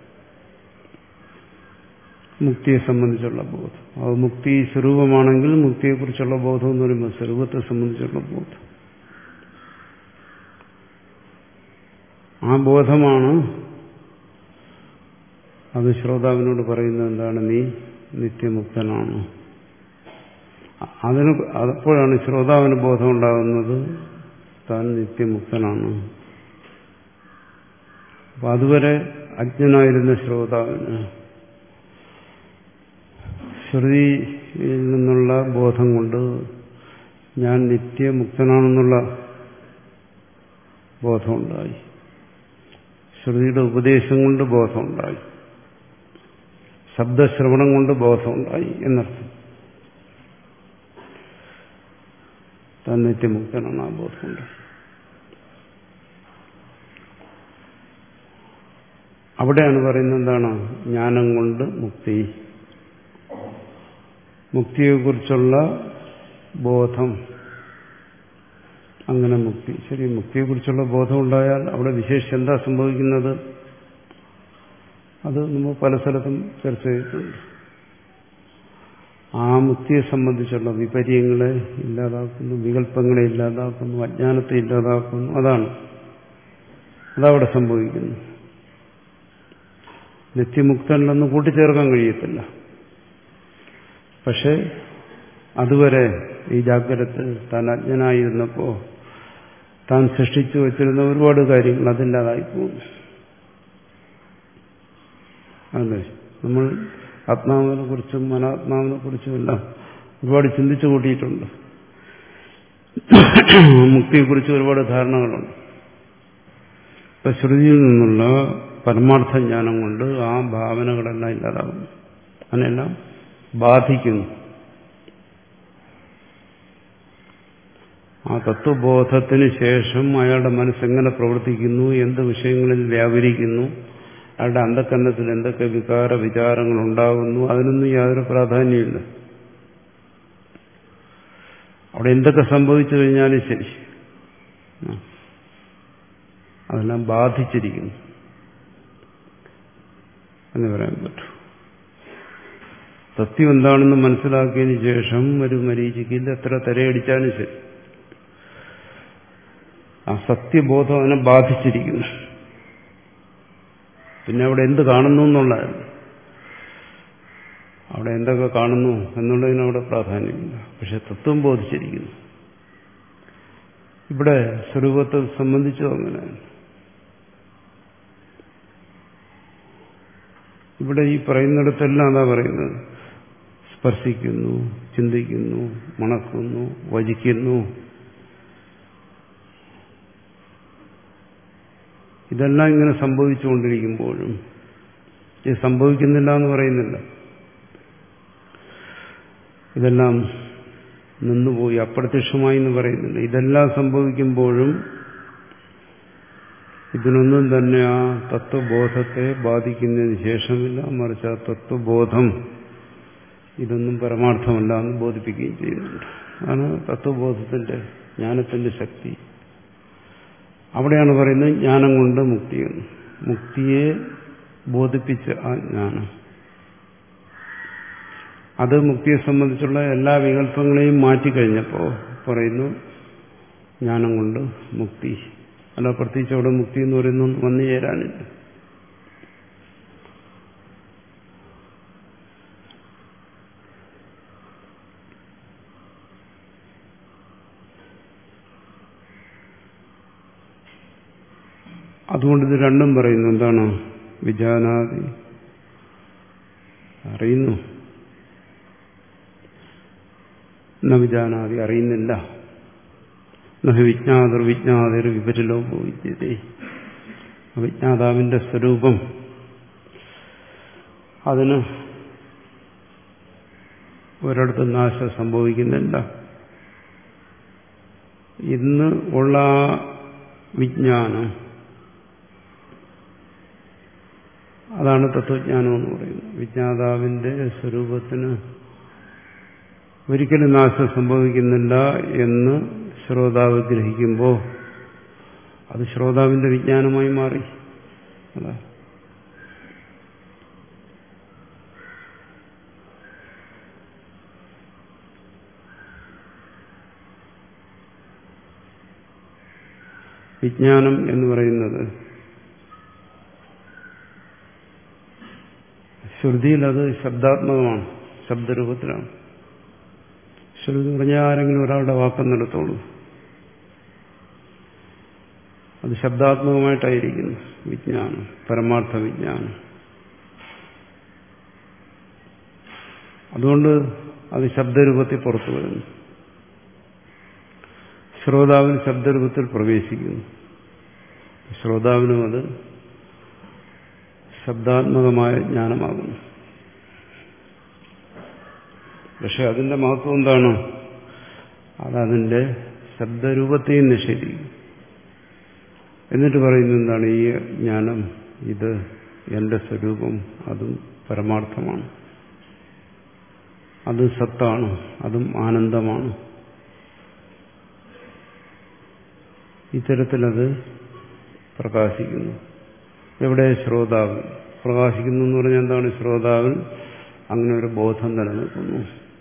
മുക്തിയെ സംബന്ധിച്ചുള്ള ബോധം അത് മുക്തി സ്വരൂപമാണെങ്കിൽ മുക്തിയെക്കുറിച്ചുള്ള ബോധം എന്ന് പറയുമ്പോൾ സ്വരൂപത്തെ സംബന്ധിച്ചുള്ള ബോധം. ആ ബോധമാണ് അത് ശ്രോതാവിനോട് പറയുന്നത് എന്താണ്? നീ നിത്യമുക്തനാണ്. അതിന് അപ്പോഴാണ് ശ്രോതാവിന് ബോധം ഉണ്ടാകുന്നത് താൻ നിത്യമുക്തനാണ്. അപ്പൊ അതുവരെ അജ്ഞനായിരുന്ന ശ്രോതാവിന് ശ്രുതിയിൽ നിന്നുള്ള ബോധം കൊണ്ട് ഞാൻ നിത്യമുക്തനാണെന്നുള്ള ബോധമുണ്ടായി. ശ്രുതിയുടെ ഉപദേശം കൊണ്ട് ബോധമുണ്ടായി. ശബ്ദശ്രവണം കൊണ്ട് ബോധമുണ്ടായി എന്നർത്ഥം. താൻ നിത്യമുക്തനാണ്. ആ ബോധമുണ്ട്. അവിടെയാണ് പറയുന്നത് എന്താണ്? ജ്ഞാനം കൊണ്ട് മുക്തി. മുക്തിയെക്കുറിച്ചുള്ള ബോധം. അങ്ങനെ മുക്തി. ശരി, മുക്തിയെക്കുറിച്ചുള്ള ബോധം ഉണ്ടായാൽ അവിടെ വിശേഷിച്ച് എന്താ സംഭവിക്കുന്നത്? അത് നമ്മൾ പല സ്ഥലത്തും ചർച്ച ചെയ്തിട്ടുണ്ട്. ആ മുക്തിയെ സംബന്ധിച്ചുള്ള വിപര്യങ്ങളെ ഇല്ലാതാക്കുന്നു, വികല്പങ്ങളെ ഇല്ലാതാക്കുന്നു, അജ്ഞാനത്തെ ഇല്ലാതാക്കുന്നു. അതാണ് അതവിടെ സംഭവിക്കുന്നു. നിത്യമുക്തനിലൊന്നും കൂട്ടിച്ചേർക്കാൻ കഴിയത്തില്ല. പക്ഷെ അതുവരെ ഈ ജാഗ്രത താൻ അജ്ഞനായിരുന്നപ്പോൾ താൻ സൃഷ്ടിച്ചു വച്ചിരുന്ന ഒരുപാട് കാര്യങ്ങൾ അതില്ലാതായി പോകുന്നു. അതെ, നമ്മൾ ആത്മാവിനെ കുറിച്ചും അനാത്മാവിനെ കുറിച്ചുമെല്ലാം ഒരുപാട് ചിന്തിച്ചു കൂട്ടിയിട്ടുണ്ട്. മുക്തിയെക്കുറിച്ച് ഒരുപാട് ധാരണകളുണ്ട്. ഇപ്പൊ ശ്രുതിയിൽ നിന്നുള്ള പരമാർത്ഥ ജ്ഞാനം കൊണ്ട് ആ ഭാവനകളെല്ലാം ഇല്ലാതാകുന്നു, അതിനെല്ലാം ബാധിക്കുന്നു. ആ തത്വബോധത്തിന് ശേഷം അയാളുടെ മനസ്സെങ്ങനെ പ്രവർത്തിക്കുന്നു, എന്ത് വിഷയങ്ങളിൽ വ്യാപരിക്കുന്നു, അയാളുടെ അന്ധകരണത്തിൽ എന്തൊക്കെ വികാര വിചാരങ്ങൾ ഉണ്ടാകുന്നു, അതിനൊന്നും യാതൊരു പ്രാധാന്യമില്ല. അവിടെ എന്തൊക്കെ സംഭവിച്ചു കഴിഞ്ഞാലും ശരി, അതെല്ലാം ബാധിച്ചിരിക്കുന്നു എന്ന് പറയാൻ പറ്റും. സത്യം എന്താണെന്ന് മനസ്സിലാക്കിയതിന് ശേഷം ഒരു മരീചിക്കില്ല എത്ര തിരയടിച്ചാലും ശരി, ആ സത്യബോധം അതിനെ ബാധിച്ചിരിക്കുന്നു. പിന്നെ അവിടെ എന്ത് കാണുന്നു എന്നുള്ളതല്ല, അവിടെ എന്തൊക്കെ കാണുന്നു എന്നുള്ളതിന് അവിടെ പ്രാധാന്യമില്ല. പക്ഷെ തത്വം ബോധിച്ചിരിക്കുന്നു. ഇവിടെ സ്വരൂപത്തെ സംബന്ധിച്ചോ അങ്ങനെയാണ്. ഇവിടെ ഈ പറയുന്നിടത്തെല്ലാം അതാ പറയുന്നത്. സ്പർശിക്കുന്നു, ചിന്തിക്കുന്നു, മണക്കുന്നു, വചിക്കുന്നു, ഇതെല്ലാം ഇങ്ങനെ സംഭവിച്ചുകൊണ്ടിരിക്കുമ്പോഴും ഇത് സംഭവിക്കുന്നില്ല എന്ന് പറയുന്നില്ല. ഇതെല്ലാം നിന്നുപോയി അപ്രത്യക്ഷമായി എന്ന് പറയുന്നില്ല. ഇതെല്ലാം സംഭവിക്കുമ്പോഴും ഇതിനൊന്നും തന്നെ ആ തത്വബോധത്തെ ബാധിക്കുന്നതിന് ശേഷമില്ല. മറിച്ച് ആ തത്വബോധം ഇതൊന്നും പരമാർത്ഥമല്ല എന്ന് ബോധിപ്പിക്കുകയും ചെയ്യുന്നുണ്ട്. അതാണ് തത്വബോധത്തിന്റെ ജ്ഞാനത്തിന്റെ ശക്തി. അവിടെയാണ് പറയുന്നത് ജ്ഞാനം കൊണ്ട് മുക്തിയെന്ന്. മുക്തിയെ ബോധിപ്പിച്ച ആ ജ്ഞാനം, അത് മുക്തിയെ സംബന്ധിച്ചുള്ള എല്ലാ വികല്പങ്ങളെയും മാറ്റിക്കഴിഞ്ഞപ്പോൾ പറയുന്നു ജ്ഞാനം കൊണ്ട് മുക്തി. അല്ല, പ്രത്യേകിച്ച് അവിടെ മുക്തി എന്ന് പറയുന്നു വന്നു ചേരാനില്ല. അതുകൊണ്ട് ഇത് രണ്ടും പറയുന്നു. എന്താണ്? വിജാനാദി, അറിയുന്നു, ന വിജാനാദി, അറിയുന്നില്ല. നഹി വിജ്ഞാതർ വിജ്ഞാതർ വിപരിലോപോ വിദ്യതേ. വിജ്ഞാതാവിന്റെ സ്വരൂപം അതിന് ഒരിടത്തും നാശം സംഭവിക്കുന്നില്ല. ഇന്ന് ഉള്ള വിജ്ഞാനം, അതാണ് തത്വജ്ഞാനം എന്ന് പറയുന്നത്. വിജ്ഞാതാവിന്റെ സ്വരൂപത്തിന് ഒരിക്കലും നാശം സംഭവിക്കുന്നില്ല എന്ന് ശ്രോതാവ് ഗ്രഹിക്കുമ്പോൾ അത് ശ്രോതാവിന്റെ വിജ്ഞാനമായി മാറി. അതാ വിജ്ഞാനം എന്ന് പറയുന്നത് ശ്രുതിയിൽ അത് ശബ്ദാത്മകമാണ്, ശബ്ദരൂപത്തിലാണ്. ശ്രുതി പറഞ്ഞാൽ ആരെങ്കിലും ഒരാളുടെ വാക്കെന്നെടുത്തോളൂ, അത് ശബ്ദാത്മകമായിട്ടായിരിക്കുന്നു വിജ്ഞാനം, പരമാർത്ഥ വിജ്ഞാനം. അതുകൊണ്ട് അത് ശബ്ദരൂപത്തിൽ പുറത്തു വരുന്നു, ശ്രോതാവിന് ശബ്ദരൂപത്തിൽ പ്രവേശിക്കുന്നു. ശ്രോതാവിനും അത് ശബ്ദാത്മകമായ ജ്ഞാനമാകുന്നു. പക്ഷെ അതിന്റെ മഹത്വം എന്താണ്? അതതിന്റെ ശബ്ദരൂപത്തെയും നിഷേധിക്കും. എന്നിട്ട് പറയുന്നത് എന്താണ്? ഈ ജ്ഞാനം, ഇത് എന്റെ സ്വരൂപം, അതും പരമാർത്ഥമാണ്, അത് സത്താണ്, അതും ആനന്ദമാണ്. ഇത്തരത്തിലത് പ്രകാശിക്കുന്നു. എവിടെ? ശ്രോതാവ് പ്രകാശിക്കുന്നു എന്ന് പറഞ്ഞാൽ എന്താണ്? ശ്രോതാവിൽ അങ്ങനെ ഒരു ബോധം നിലനിൽക്കുന്നു.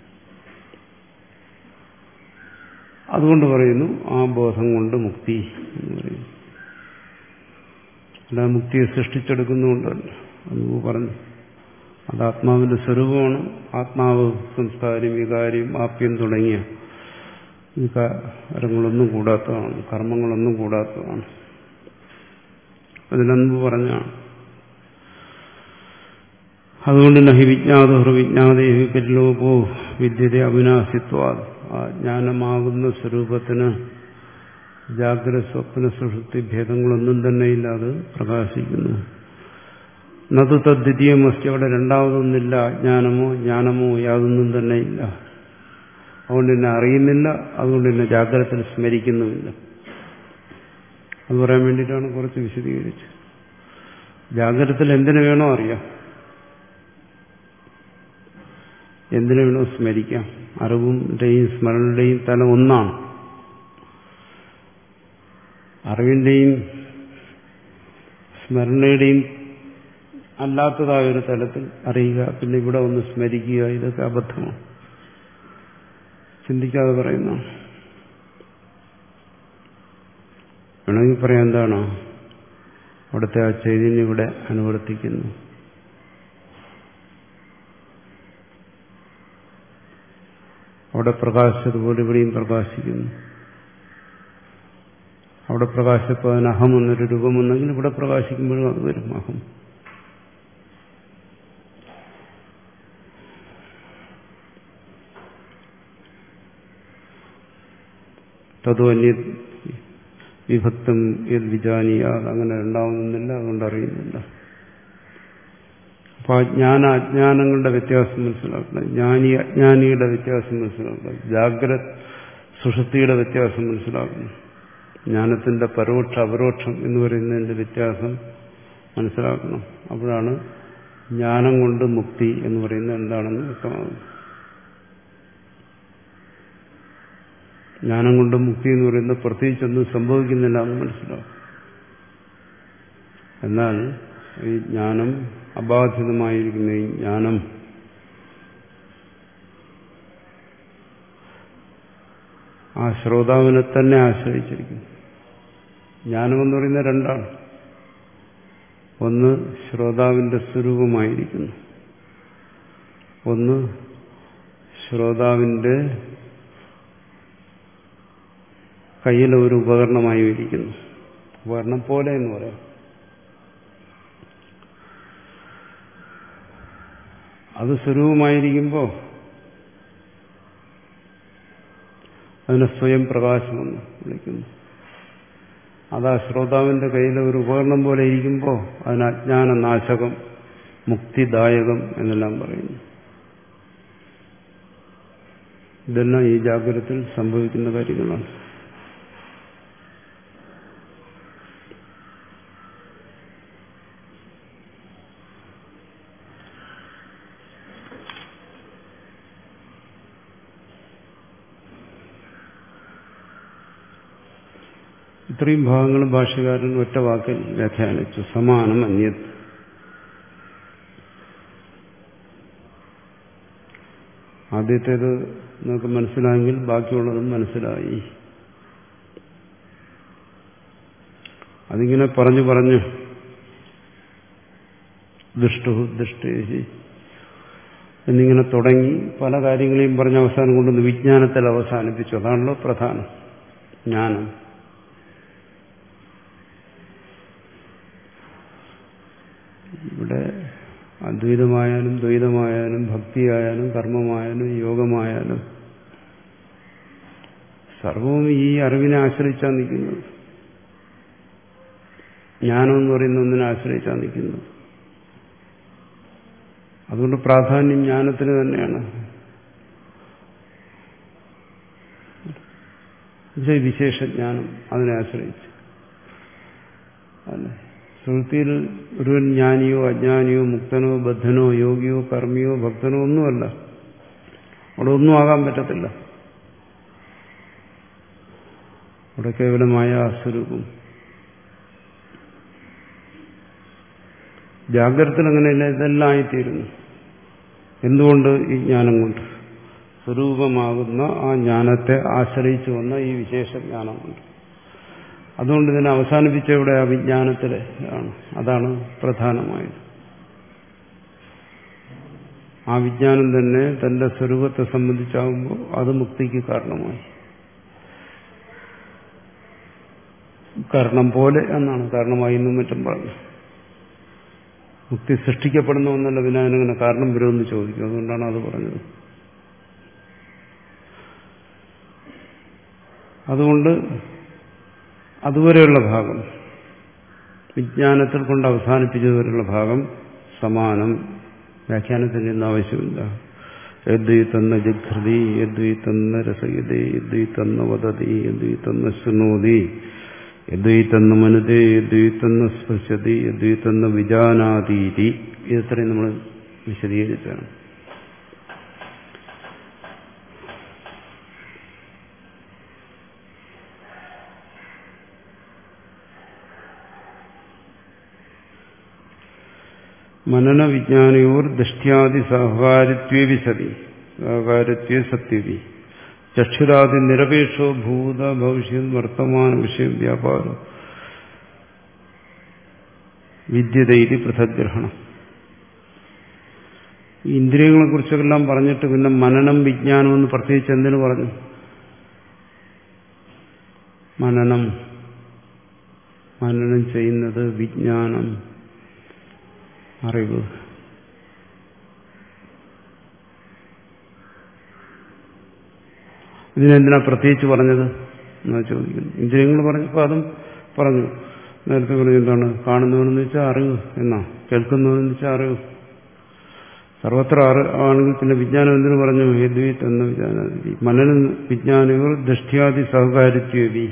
അതുകൊണ്ട് പറയുന്നു ആ ബോധം കൊണ്ട് മുക്തി എന്ന് പറയുന്നു. അല്ല മുക്തിയെ സൃഷ്ടിച്ചെടുക്കുന്നുണ്ടല്ല, എന്ന് പറഞ്ഞു. അത് ആത്മാവിന്റെ സ്വരൂപമാണ്. ആത്മാവ് സംസ്കാരം, വികാരം, ആപ്യം തുടങ്ങിയ വികാരങ്ങളൊന്നും കൂടാത്തതാണ്, കർമ്മങ്ങളൊന്നും കൂടാത്തതാണ്. അതിനൊന്നും പറഞ്ഞാണ്. അതുകൊണ്ട് നഹി വിജ്ഞാതോ വിജ്ഞാതേ വിപരിലോപോ വിദ്യതേ അവിനാശിത്വാ. ആ ജ്ഞാനമാകുന്ന സ്വരൂപത്തിന് ജാഗ്രത, സ്വപ്ന, സുഷുപ്തി ഭേദങ്ങളൊന്നും തന്നെ ഇല്ലാതെ പ്രകാശിക്കുന്നു. നതു തദ്വിതീയമസ്തി, അവിടെ രണ്ടാമതൊന്നില്ല. അജ്ഞാനമോ ജ്ഞാനമോ യാതൊന്നും തന്നെ ഇല്ല. അതുകൊണ്ട് എന്നെ അറിയുന്നില്ല, അതുകൊണ്ട് എന്നെ ജാഗ്രതത്തിൽ സ്മരിക്കുന്നുമില്ല. അത് പറയാൻ വേണ്ടിയിട്ടാണ് കുറച്ച് വിശദീകരിച്ചത്. ജാഗ്രതത്തിൽ എന്തിനു വേണോ അറിയാം, എന്തിനു വേണോ സ്മരിക്കാം. അറിവിന്റെയും സ്മരണയുടെയും തലം ഒന്നാണ്. അറിവിന്റെയും സ്മരണയുടെയും അല്ലാത്തതായ ഒരു തലത്തിൽ അറിയുക, പിന്നെ ഇവിടെ ഒന്ന് സ്മരിക്കുക, ഇതൊക്കെ അബദ്ധമാണ്, ചിന്തിക്കാതെ പറയുന്ന. വേണമെങ്കിൽ പറയാം എന്താണ് അവിടുത്തെ ആ ചൈതന്യം ഇവിടെ അനുവർത്തിക്കുന്നു. അവിടെ പ്രകാശിച്ചതുപോലെ ഇവിടെയും പ്രകാശിക്കുന്നു. അവിടെ പ്രകാശിച്ചപ്പോൾ അതിന് അഹം എന്നൊരു രൂപം വന്നെങ്കിൽ ഇവിടെ പ്രകാശിക്കുമ്പോഴും അത് വരും അഹം. തതോ അന്യ വിഭക്തം യത് വിജാനീയ, അങ്ങനെ രണ്ടാവുന്നില്ല, അതുകൊണ്ട് അറിയുന്നില്ല. അപ്പൊ ജ്ഞാന അജ്ഞാനങ്ങളുടെ വ്യത്യാസം മനസ്സിലാക്കണം, ജ്ഞാനി അജ്ഞാനിയുടെ വ്യത്യാസം മനസ്സിലാക്കണം, ജാഗ്രത സുഷുപ്തിയുടെ വ്യത്യാസം മനസ്സിലാക്കണം, ജ്ഞാനത്തിന്റെ പരോക്ഷ അപരോക്ഷം എന്ന് പറയുന്നതിന്റെ വ്യത്യാസം മനസ്സിലാക്കണം. അപ്പോഴാണ് ജ്ഞാനം കൊണ്ട് മുക്തി എന്ന് പറയുന്നത് എന്താണെന്ന് വ്യക്തമാകും. ജ്ഞാനം കൊണ്ട് മുക്തി എന്ന് പറയുന്നത് പ്രത്യേകിച്ചൊന്നും സംഭവിക്കുന്നില്ല എന്ന് മനസ്സിലാവും. എന്നാൽ ഈ ജ്ഞാനം അബാധിതമായിരിക്കുന്ന ഈ ജ്ഞാനം ആ ശ്രോതാവിനെ തന്നെ ആശ്രയിച്ചിരിക്കുന്നു. ജ്ഞാനമെന്ന് പറയുന്നത് രണ്ടാണ്. ഒന്ന് ശ്രോതാവിന്റെ സ്വരൂപമായിരിക്കുന്നു, ഒന്ന് ശ്രോതാവിന്റെ കയ്യിലെ ഒരു ഉപകരണമായി ഇരിക്കുന്നു. ഉപകരണം പോലെ എന്ന് പറയാം. അത് സ്വരൂപമായിരിക്കുമ്പോൾ അതിനെ സ്വയം പ്രകാശമെന്ന് വിളിക്കുന്നു. അത് ആ ശ്രോതാവിന്റെ കയ്യിലെ ഒരു ഉപകരണം പോലെ ഇരിക്കുമ്പോൾ അതിന് അജ്ഞാനനാശകം, മുക്തിദായകം എന്നെല്ലാം പറയുന്നു. ഇതെല്ലാം ഈ ജാഗ്രതത്തിൽ സംഭവിക്കുന്ന കാര്യങ്ങളാണ്. ഇത്രയും ഭാഗങ്ങളും ഭാഷ്യകാരൻ ഒറ്റ വാക്കിൽ വ്യാഖ്യാനിച്ചു. സമാനം അന്യത്. ആദ്യത്തേത് നമുക്ക് മനസ്സിലായെങ്കിൽ ബാക്കിയുള്ളതും മനസ്സിലായി. അതിങ്ങനെ പറഞ്ഞു പറഞ്ഞു ദുഷ്ടു ദുഷ്ടേഹി എന്നിങ്ങനെ തുടങ്ങി പല കാര്യങ്ങളെയും പറഞ്ഞ അവസാനം കൊണ്ടൊന്ന് വിജ്ഞാനത്തിൽ അവസാനിപ്പിച്ചു. അതാണല്ലോ പ്രധാനം, ജ്ഞാനം. ഇവിടെ അദ്വൈതമായാലും ദ്വൈതമായാലും ഭക്തിയായാലും കർമ്മമായാലും യോഗമായാലും സർവവും ഈ അറിവിനെ ആശ്രയിച്ചാണ് നിൽക്കുന്നത്. ജ്ഞാനം എന്ന് പറയുന്ന ഒന്നിനെ ആശ്രയിച്ചാണ് നിൽക്കുന്നത്. അതുകൊണ്ട് പ്രാധാന്യം ജ്ഞാനത്തിന് തന്നെയാണ്. വിശേഷജ്ഞാനം അതിനെ ആശ്രയിച്ച് അല്ലേ. സുഹൃത്തിയിൽ ഒരുവൻ ജ്ഞാനിയോ അജ്ഞാനിയോ മുക്തനോ ബദ്ധനോ യോഗിയോ കർമ്മിയോ ഭക്തനോ ഒന്നുമല്ല. അവിടെ ഒന്നും ആകാൻ പറ്റത്തില്ല. അവിടെ കേവലമായ സ്വരൂപം. ജാഗ്രതത്തിൽ അങ്ങനെയല്ല, ഇതെല്ലാം ആയിത്തീരുന്നു. എന്തുകൊണ്ട്? ഈ ജ്ഞാനം കൊണ്ട്. സ്വരൂപമാകുന്ന ആ ജ്ഞാനത്തെ ആശ്രയിച്ചു വന്ന ഈ വിശേഷ ജ്ഞാനം കൊണ്ട്. അതുകൊണ്ട് ഇതിനെ അവസാനിപ്പിച്ച ഇവിടെ ആ വിജ്ഞാനത്തിലെ ആണ്. അതാണ് പ്രധാനമായത്. ആ വിജ്ഞാനം തന്നെ തന്റെ സ്വരൂപത്തെ സംബന്ധിച്ചാകുമ്പോൾ അത് മുക്തിക്ക് കാരണമായി. കാരണം പോലെ എന്നാണ് കാരണമായി എന്നും മറ്റും പറഞ്ഞു. മുക്തി സൃഷ്ടിക്കപ്പെടുന്ന ഒന്നല്ല, പിന്നെ അതിനങ്ങനെ കാരണം വരുമെന്ന് ചോദിക്കും. അതുകൊണ്ടാണ് അത് പറഞ്ഞത്. അതുകൊണ്ട് അതുവരെയുള്ള ഭാഗം, വിജ്ഞാനത്തിൽ കൊണ്ട് അവസാനിപ്പിച്ചതുവരെയുള്ള ഭാഗം സമാനം. വ്യാഖ്യാനത്തിന് ഇന്ന് ആവശ്യമില്ല. യദ്വൈതന്ന ജിഘ്രതി യദ്വൈതന്ന രസയതേ യദ്വൈതന്ന വദതി യദ്വൈതന്ന ശൃണോതി യദ്വൈതന്ന മനുതേ യദ്വൈതന്ന സ്പൃശതി യദ്വൈതന്ന വിജാനാതീതി. ഇത്രയും നമ്മൾ വിശദീകരിച്ചാണ്. മനന വിജ്ഞാനയോർ ദൃഷ്ട്യാദി സഹകാരിത്വേ വിശതി സഹകാരിത്വേ സത്യവി ചക്ഷുരാദി നിരപേക്ഷോ ഭൂത ഭവിഷ്യത് വർത്തമാന വിഷയം വ്യാപാരം വിദ്യതൈതി പൃഥഗ്ഗ്രഹണം. ഇന്ദ്രിയങ്ങളെ കുറിച്ചെല്ലാം പറഞ്ഞിട്ട് പിന്നെ മനനം വിജ്ഞാനം എന്ന് പ്രത്യേകിച്ച് എന്തിനു പറഞ്ഞു? മനനം മനനം ചെയ്യുന്നത് വിജ്ഞാനം അറിവ്. ഇതിനെന്തിനാ പ്രത്യേകിച്ച് പറഞ്ഞത് എന്നാ ചോദിക്കുന്നു. ഇന്ദ്രിയങ്ങൾ പറഞ്ഞപ്പോൾ അതും പറഞ്ഞു. നേരത്തെ പറഞ്ഞു എന്താണ്? കാണുന്നവനെന്ന് വെച്ചാൽ അറിവ് എന്നാ, കേൾക്കുന്നവനെന്ന് വെച്ചാൽ അറിവ്. സർവത്ര ആണെങ്കിൽ പിന്നെ വിജ്ഞാനം എന്തിനു പറഞ്ഞു? യദ്വൈത് എന്ന വിജ്ഞാനാദി മനന വിജ്ഞാനികൾ ദൃഷ്ട്യാദി സഹകാരിത്വി.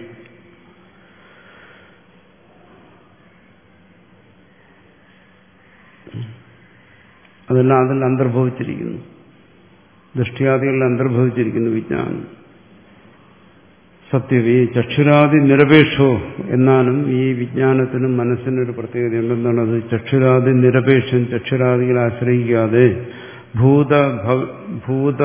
അതെല്ലാം അതിൽ അന്തർഭവിച്ചിരിക്കുന്നു. ദൃഷ്ട്യാദികളിൽ അന്തർഭവിച്ചിരിക്കുന്നു വിജ്ഞാനം. സത്യവി ചക്ഷുരാദി നിരപേക്ഷോ. എന്നാലും ഈ വിജ്ഞാനത്തിനും മനസ്സിനൊരു പ്രത്യേകത എന്തെന്നാണ്? അത് ചക്ഷുരാദി നിരപേക്ഷം, ചക്ഷുരാദികളെ ആശ്രയിക്കാതെ ഭൂത ഭൂത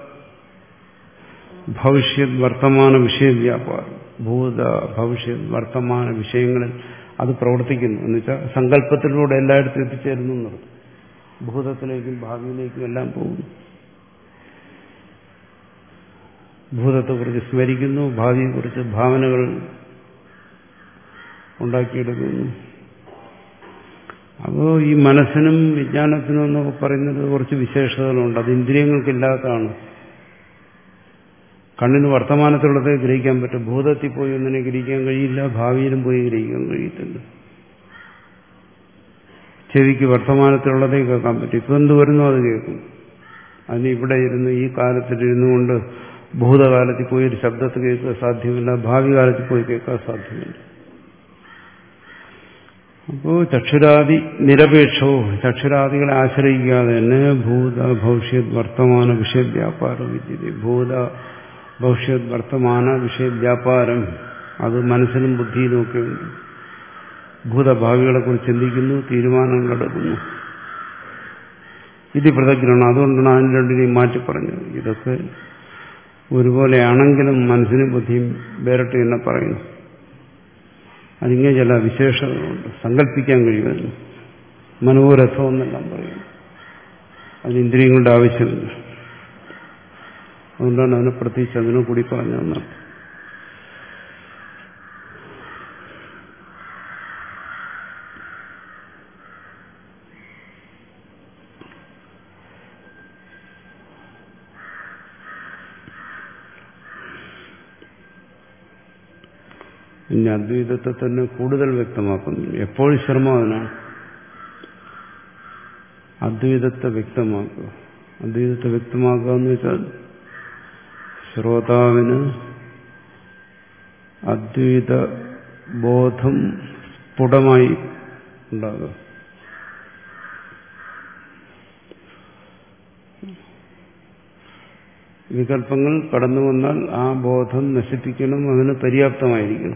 ഭവിഷ്യത് വർത്തമാന വിഷയ വ്യാപാരം, ഭൂത ഭവിഷ്യത് വർത്തമാന വിഷയങ്ങളിൽ അത് പ്രവർത്തിക്കുന്നു. എന്ന് വെച്ചാൽ സങ്കല്പത്തിലൂടെ എല്ലായിടത്തും എത്തിച്ചേരുന്നു എന്നർത്ഥം. ഭൂതത്തിലേക്കും ഭാവിയിലേക്കും എല്ലാം പോകുന്നു. ഭൂതത്തെക്കുറിച്ച് സ്മരിക്കുന്നു, ഭാവിയെക്കുറിച്ച് ഭാവനകൾ ഉണ്ടാക്കിയെടുക്കുന്നു. അപ്പോൾ ഈ മനസ്സിനും വിജ്ഞാനത്തിനും എന്നൊക്കെ പറയുന്നത് കുറച്ച് വിശേഷതകളുണ്ട്. അത് ഇന്ദ്രിയങ്ങൾക്കില്ലാത്തതാണ്. കണ്ണിന് വർത്തമാനത്തിലുള്ളതേ ഗ്രഹിക്കാൻ പറ്റും. ഭൂതത്തിൽ പോയി ഒന്നിനെ ഗ്രഹിക്കാൻ കഴിയില്ല, ഭാവിയിലും പോയി ഗ്രഹിക്കാൻ കഴിയത്തില്ല. ചെവിക്ക് വർത്തമാനത്തിലുള്ളതേ കേൾക്കാൻ പറ്റും. ഇപ്പം എന്ത് വരുന്നോ അത് കേൾക്കും. അതിന് ഇവിടെ ഇരുന്ന് ഈ കാലത്തിലിരുന്നു കൊണ്ട് ഭൂതകാലത്തിൽ പോയി ഒരു ശബ്ദത്ത് കേൾക്കാൻ സാധ്യമല്ല, ഭാവി കാലത്തിൽ പോയി കേൾക്കാൻ സാധ്യമല്ല. അപ്പോൾ ചക്ഷുരാദി നിരപേക്ഷവും ചക്ഷുരാദികളെ ആശ്രയിക്കാതെ തന്നെ ഭൂത ഭവിഷ്യത് വർത്തമാന വിഷയവ്യാപാരം വിദ്യത. ഭൂത ഭവിഷ്യത് വർത്തമാന വിഷയവ്യാപാരം അത് മനസ്സിനും ബുദ്ധിയിലും ഒക്കെ ഉണ്ട്. ഭൂതഭാവികളെ കുറിച്ച് ചിന്തിക്കുന്നു, തീരുമാനങ്ങൾ എടുക്കുന്നു. ഇത് പൃഥഗ്ഗ്രഹണം. അതുകൊണ്ടാണ് അതിന് രണ്ടിനെയും മാറ്റി പറഞ്ഞത്. ഇതൊക്കെ ഒരുപോലെയാണെങ്കിലും മനസ്സിനും ബുദ്ധിയും വേറിട്ട് തന്നെ പറയുന്നു. അതിങ്ങനെ ചില വിശേഷങ്ങളുണ്ട്. സങ്കല്പിക്കാൻ കഴിയുമല്ലോ. മനോരഥം എന്നെല്ലാം പറയുന്നു. അതിന് ഇന്ദ്രിയങ്ങളുടെ ആവശ്യമില്ല. അതുകൊണ്ടാണ് അതിനെ പ്രത്യേകിച്ച് അതിനെ കൂടി പറഞ്ഞതെന്നാണ്. ഇനി അദ്വൈതത്തെ തന്നെ കൂടുതൽ വ്യക്തമാക്കുന്നു. എപ്പോഴും ശ്രമം അതിനാണ്. അദ്വൈതത്തെ വ്യക്തമാക്കുക. അദ്വൈതത്തെ വ്യക്തമാക്കുക എന്ന് വെച്ചാൽ ശ്രോതാവിന് അദ്വൈത ബോധം സ്ഫുടമായി ഉണ്ടാകുക. വികല്പങ്ങൾ കടന്നു വന്നാൽ ആ ബോധം നശിപ്പിക്കണം, അതിന് പര്യാപ്തമായിരിക്കണം.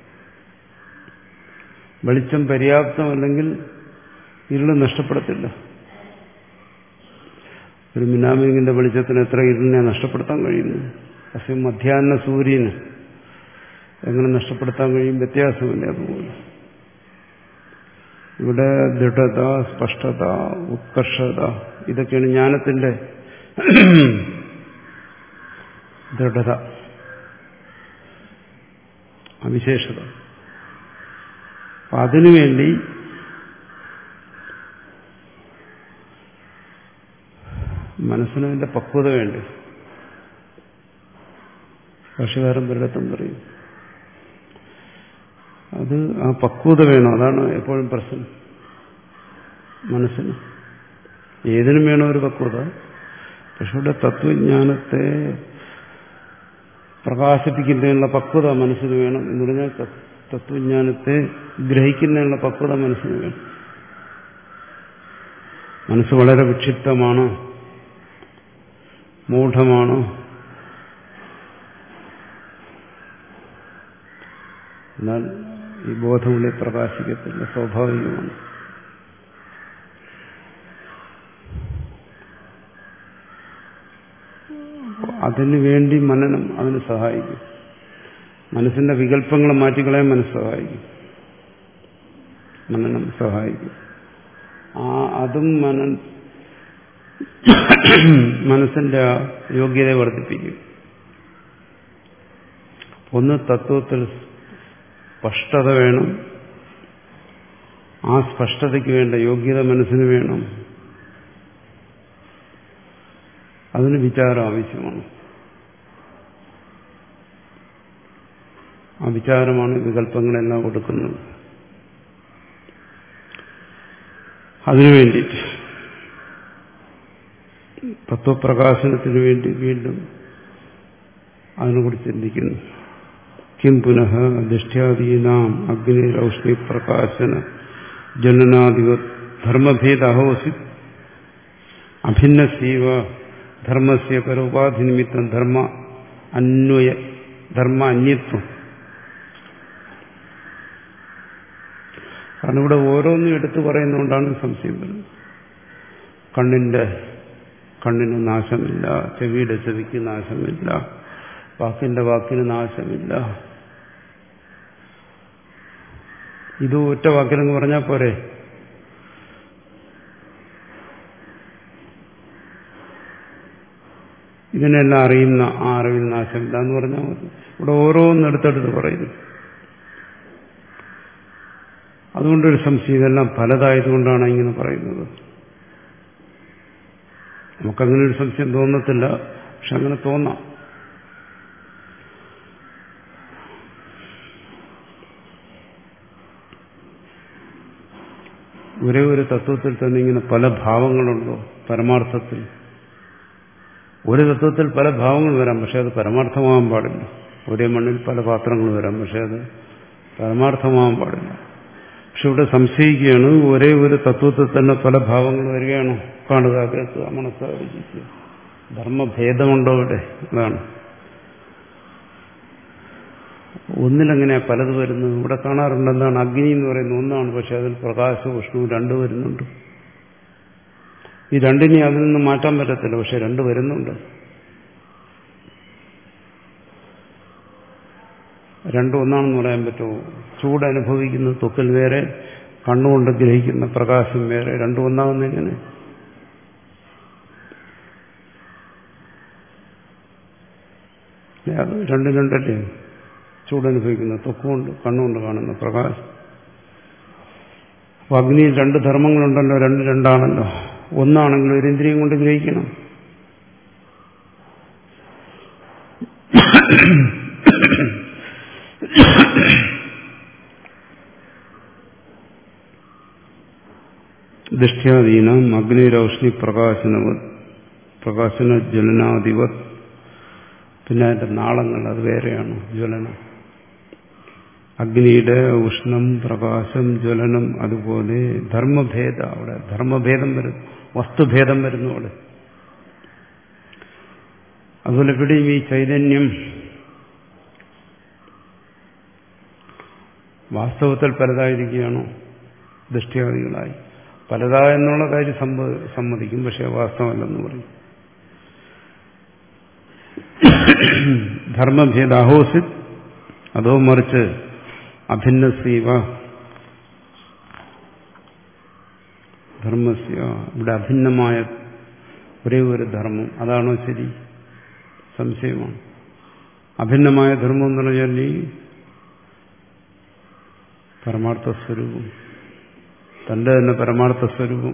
വെളിച്ചം പര്യാപ്തമല്ലെങ്കിൽ ഇരുള് നഷ്ടപ്പെടത്തില്ല. ഒരു മിനാമിങ്ങിന്റെ വെളിച്ചത്തിന് എത്ര ഇരുളിനെ നഷ്ടപ്പെടുത്താൻ കഴിയുന്നു? പക്ഷെ മധ്യാഹ്ന സൂര്യന് എങ്ങനെ നഷ്ടപ്പെടുത്താൻ കഴിയും? വ്യത്യാസമില്ല. അതുപോലെ ഇവിടെ ദൃഢത, സ്പഷ്ടത, ഉത്കർഷത ഇതൊക്കെയാണ് ജ്ഞാനത്തിന്റെ ദൃഢത, അവിശേഷത. അപ്പം അതിനുവേണ്ടി മനസ്സിനതിന്റെ പക്വത വേണ്ടി. ഭാഷകാരൻ പലയിടത്തും പറയും അത് ആ പക്വത വേണം. അതാണ് എപ്പോഴും പ്രശ്നം. മനസ്സിന് ഏതിനും വേണം ഒരു പക്വത. പക്ഷെ ഇവിടെ തത്വജ്ഞാനത്തെ പ്രകാശിപ്പിക്കുന്നതിനുള്ള പക്വത മനസ്സിന് വേണം എന്ന് പറഞ്ഞാൽ തത്വജ്ഞാനത്തെ ഗ്രഹിക്കുന്നതിനുള്ള പക്വത മനസ്സിന് വേണം. മനസ്സ് വളരെ വിക്ഷിപ്തമാണ്, മൂഢമാണ്. എന്നാൽ ഈ ബോധമുള്ളിൽ പ്രകാശിക്കത്തില്ല, സ്വാഭാവികമാണ്. അതിനു വേണ്ടി മനനം അതിന് സഹായിക്കും. മനസ്സിന്റെ വികല്പങ്ങളെ മാറ്റിക്കളയാൻ മനസ്സ് സഹായിക്കും, മനനം സഹായിക്കും. ആ അതും മനൻ മനസ്സിന്റെ ആ യോഗ്യതയെ വർദ്ധിപ്പിക്കും. ഒന്ന് തത്വത്തിൽ സ്പഷ്ടത വേണം, ആ സ്പഷ്ടതയ്ക്ക് വേണ്ട യോഗ്യത മനസ്സിന് വേണം. അതിന് വിചാരം ആവശ്യമാണ്. ആ വിചാരമാണ് വികല്പങ്ങളെല്ലാം കൊടുക്കുന്നത്. അതിനു വേണ്ടിയിട്ട് തത്വപ്രകാശനത്തിനു വേണ്ടി വീണ്ടും അതിനെക്കുറിച്ച് ചിന്തിക്കുന്നു. കിം പുനഃ ദൃഷ്ട്യാദീനാം അഗ്നിരൗഷ്ണി പ്രകാശന ജനനാദിവ ധർമ്മഭേദ അഹോസി അഭിന്നസീവ ധർമ്മസ്യ പരോപാധി നിമിത്തം ധർമ്മ അന്വയ ധർമ്മ അന്യത്വം. കാരണം ഇവിടെ ഓരോന്നും എടുത്തു പറയുന്നതുകൊണ്ടാണ് സംശയം വരുന്നത്. കണ്ണിന്റെ കണ്ണിന് നാശമില്ല, ചെവിയുടെ ചെവിക്ക് നാശമില്ല, വാക്കിന്റെ വാക്കിന് നാശമില്ല. ഇത് ഒറ്റ വാക്കിലെന്ന് പറഞ്ഞാൽ പോരെ. ഇതിനെല്ലാം അറിയുന്ന ആ അറിവിന് നാശമില്ല എന്ന് പറഞ്ഞാൽ മതി. ഇവിടെ ഓരോന്നെടുത്തെടുത്ത് പറയുന്നു. അതുകൊണ്ടൊരു സംശയം, ഇതെല്ലാം പലതായതുകൊണ്ടാണ് ഇങ്ങനെ പറയുന്നത്. നമുക്കങ്ങനെ ഒരു സംശയം തോന്നത്തില്ല, പക്ഷെ അങ്ങനെ തോന്നാം. ഒരേ ഒരു തത്വത്തിൽ തന്നെ ഇങ്ങനെ പല ഭാവങ്ങളുണ്ടോ പരമാർത്ഥത്തിൽ? ഒരു തത്വത്തിൽ പല ഭാവങ്ങൾ വരാം, പക്ഷെ അത് പരമാർത്ഥമാകാൻ പാടില്ല. ഒരേ മണ്ണിൽ പല പാത്രങ്ങൾ വരാം, പക്ഷെ അത് പരമാർത്ഥമാകാൻ പാടില്ല. പക്ഷെ ഇവിടെ സംശയിക്കുകയാണ്, ഒരേ ഒരു തത്വത്തിൽ തന്നെ പല ഭാവങ്ങൾ വരികയാണോ? കാണുക, കേൾക്കുക, മനസ്സായിരിക്കുക. ധർമ്മഭേദമുണ്ടോ ഇവിടെ? അതാണ്. ഒന്നിലെങ്ങനെയാ പലത് വരുന്നത്? ഇവിടെ കാണാറുണ്ട്. എന്താണ്? അഗ്നി എന്ന് പറയുന്നത് ഒന്നാണ്, പക്ഷെ അതിൽ പ്രകാശവും ഉഷ്ണവും രണ്ടു വരുന്നുണ്ട്. ഈ രണ്ടിനെ അതിൽ നിന്ന് മാറ്റാൻ പറ്റത്തില്ല, പക്ഷെ രണ്ട് വരുന്നുണ്ട്. രണ്ടും ഒന്നാണെന്ന് പറയാൻ പറ്റുമോ? ചൂട് അനുഭവിക്കുന്ന ത്വക്കിൽ വേറെ, കണ്ണുകൊണ്ട് ഗ്രഹിക്കുന്ന പ്രകാശം വേറെ. രണ്ടും ഒന്നാകുന്ന എങ്ങനെ? അത് രണ്ടും രണ്ടല്ലേ? ചൂടനുഭവിക്കുന്ന ത്വക്കുകൊണ്ട് കണ്ണുകൊണ്ട് കാണുന്ന പ്രകാശം. അപ്പൊ അഗ്നിയിൽ രണ്ട് ധർമ്മങ്ങളുണ്ടല്ലോ, രണ്ട് രണ്ടാണല്ലോ. ഒന്നാണെങ്കിൽ ഒരു ഇന്ദ്രിയം കൊണ്ട് ഗ്രഹിക്കണം. ദൃഷ്ട്യാദീനം അഗ്നിരൗഷ്ണി പ്രകാശനവത് പ്രകാശന ജ്വലനാധിപത്. പിന്നെ അതിന്റെ നാളങ്ങൾ അത് വേറെയാണ്. ജ്വലനം, അഗ്നിയുടെ ഉഷ്ണം, പ്രകാശം, ജ്വലനം. അതുപോലെ ധർമ്മഭേദ, അവിടെ ധർമ്മഭേദം വരുന്നു, വസ്തുഭേദം വരുന്നു അവിടെ. അതുപോലെ ഇവിടെയും ഈ ചൈതന്യം വാസ്തവത്തിൽ പലതായിരിക്കുകയാണോ? ദൃഷ്ട്യാദികളായി പലതാ എന്നുള്ള കാര്യം സമ്മതിക്കും, പക്ഷെ വാസ്തവമല്ലെന്ന് പറയും. ധർമ്മഭേദ അഹോസിത്, അതോ മറിച്ച് അഭിന്നസീവ ധർമ്മസ്യ, ഇവിടെ അഭിന്നമായ ഒരേ ഒരു ധർമ്മം, അതാണോ ശരി? സംശയമാണ്. അഭിന്നമായ ധർമ്മം എന്ന് പറഞ്ഞാൽ ഈ പരമാർത്ഥ സ്വരൂപം, തന്റെ തന്നെ പരമാർത്ഥ സ്വരൂപം,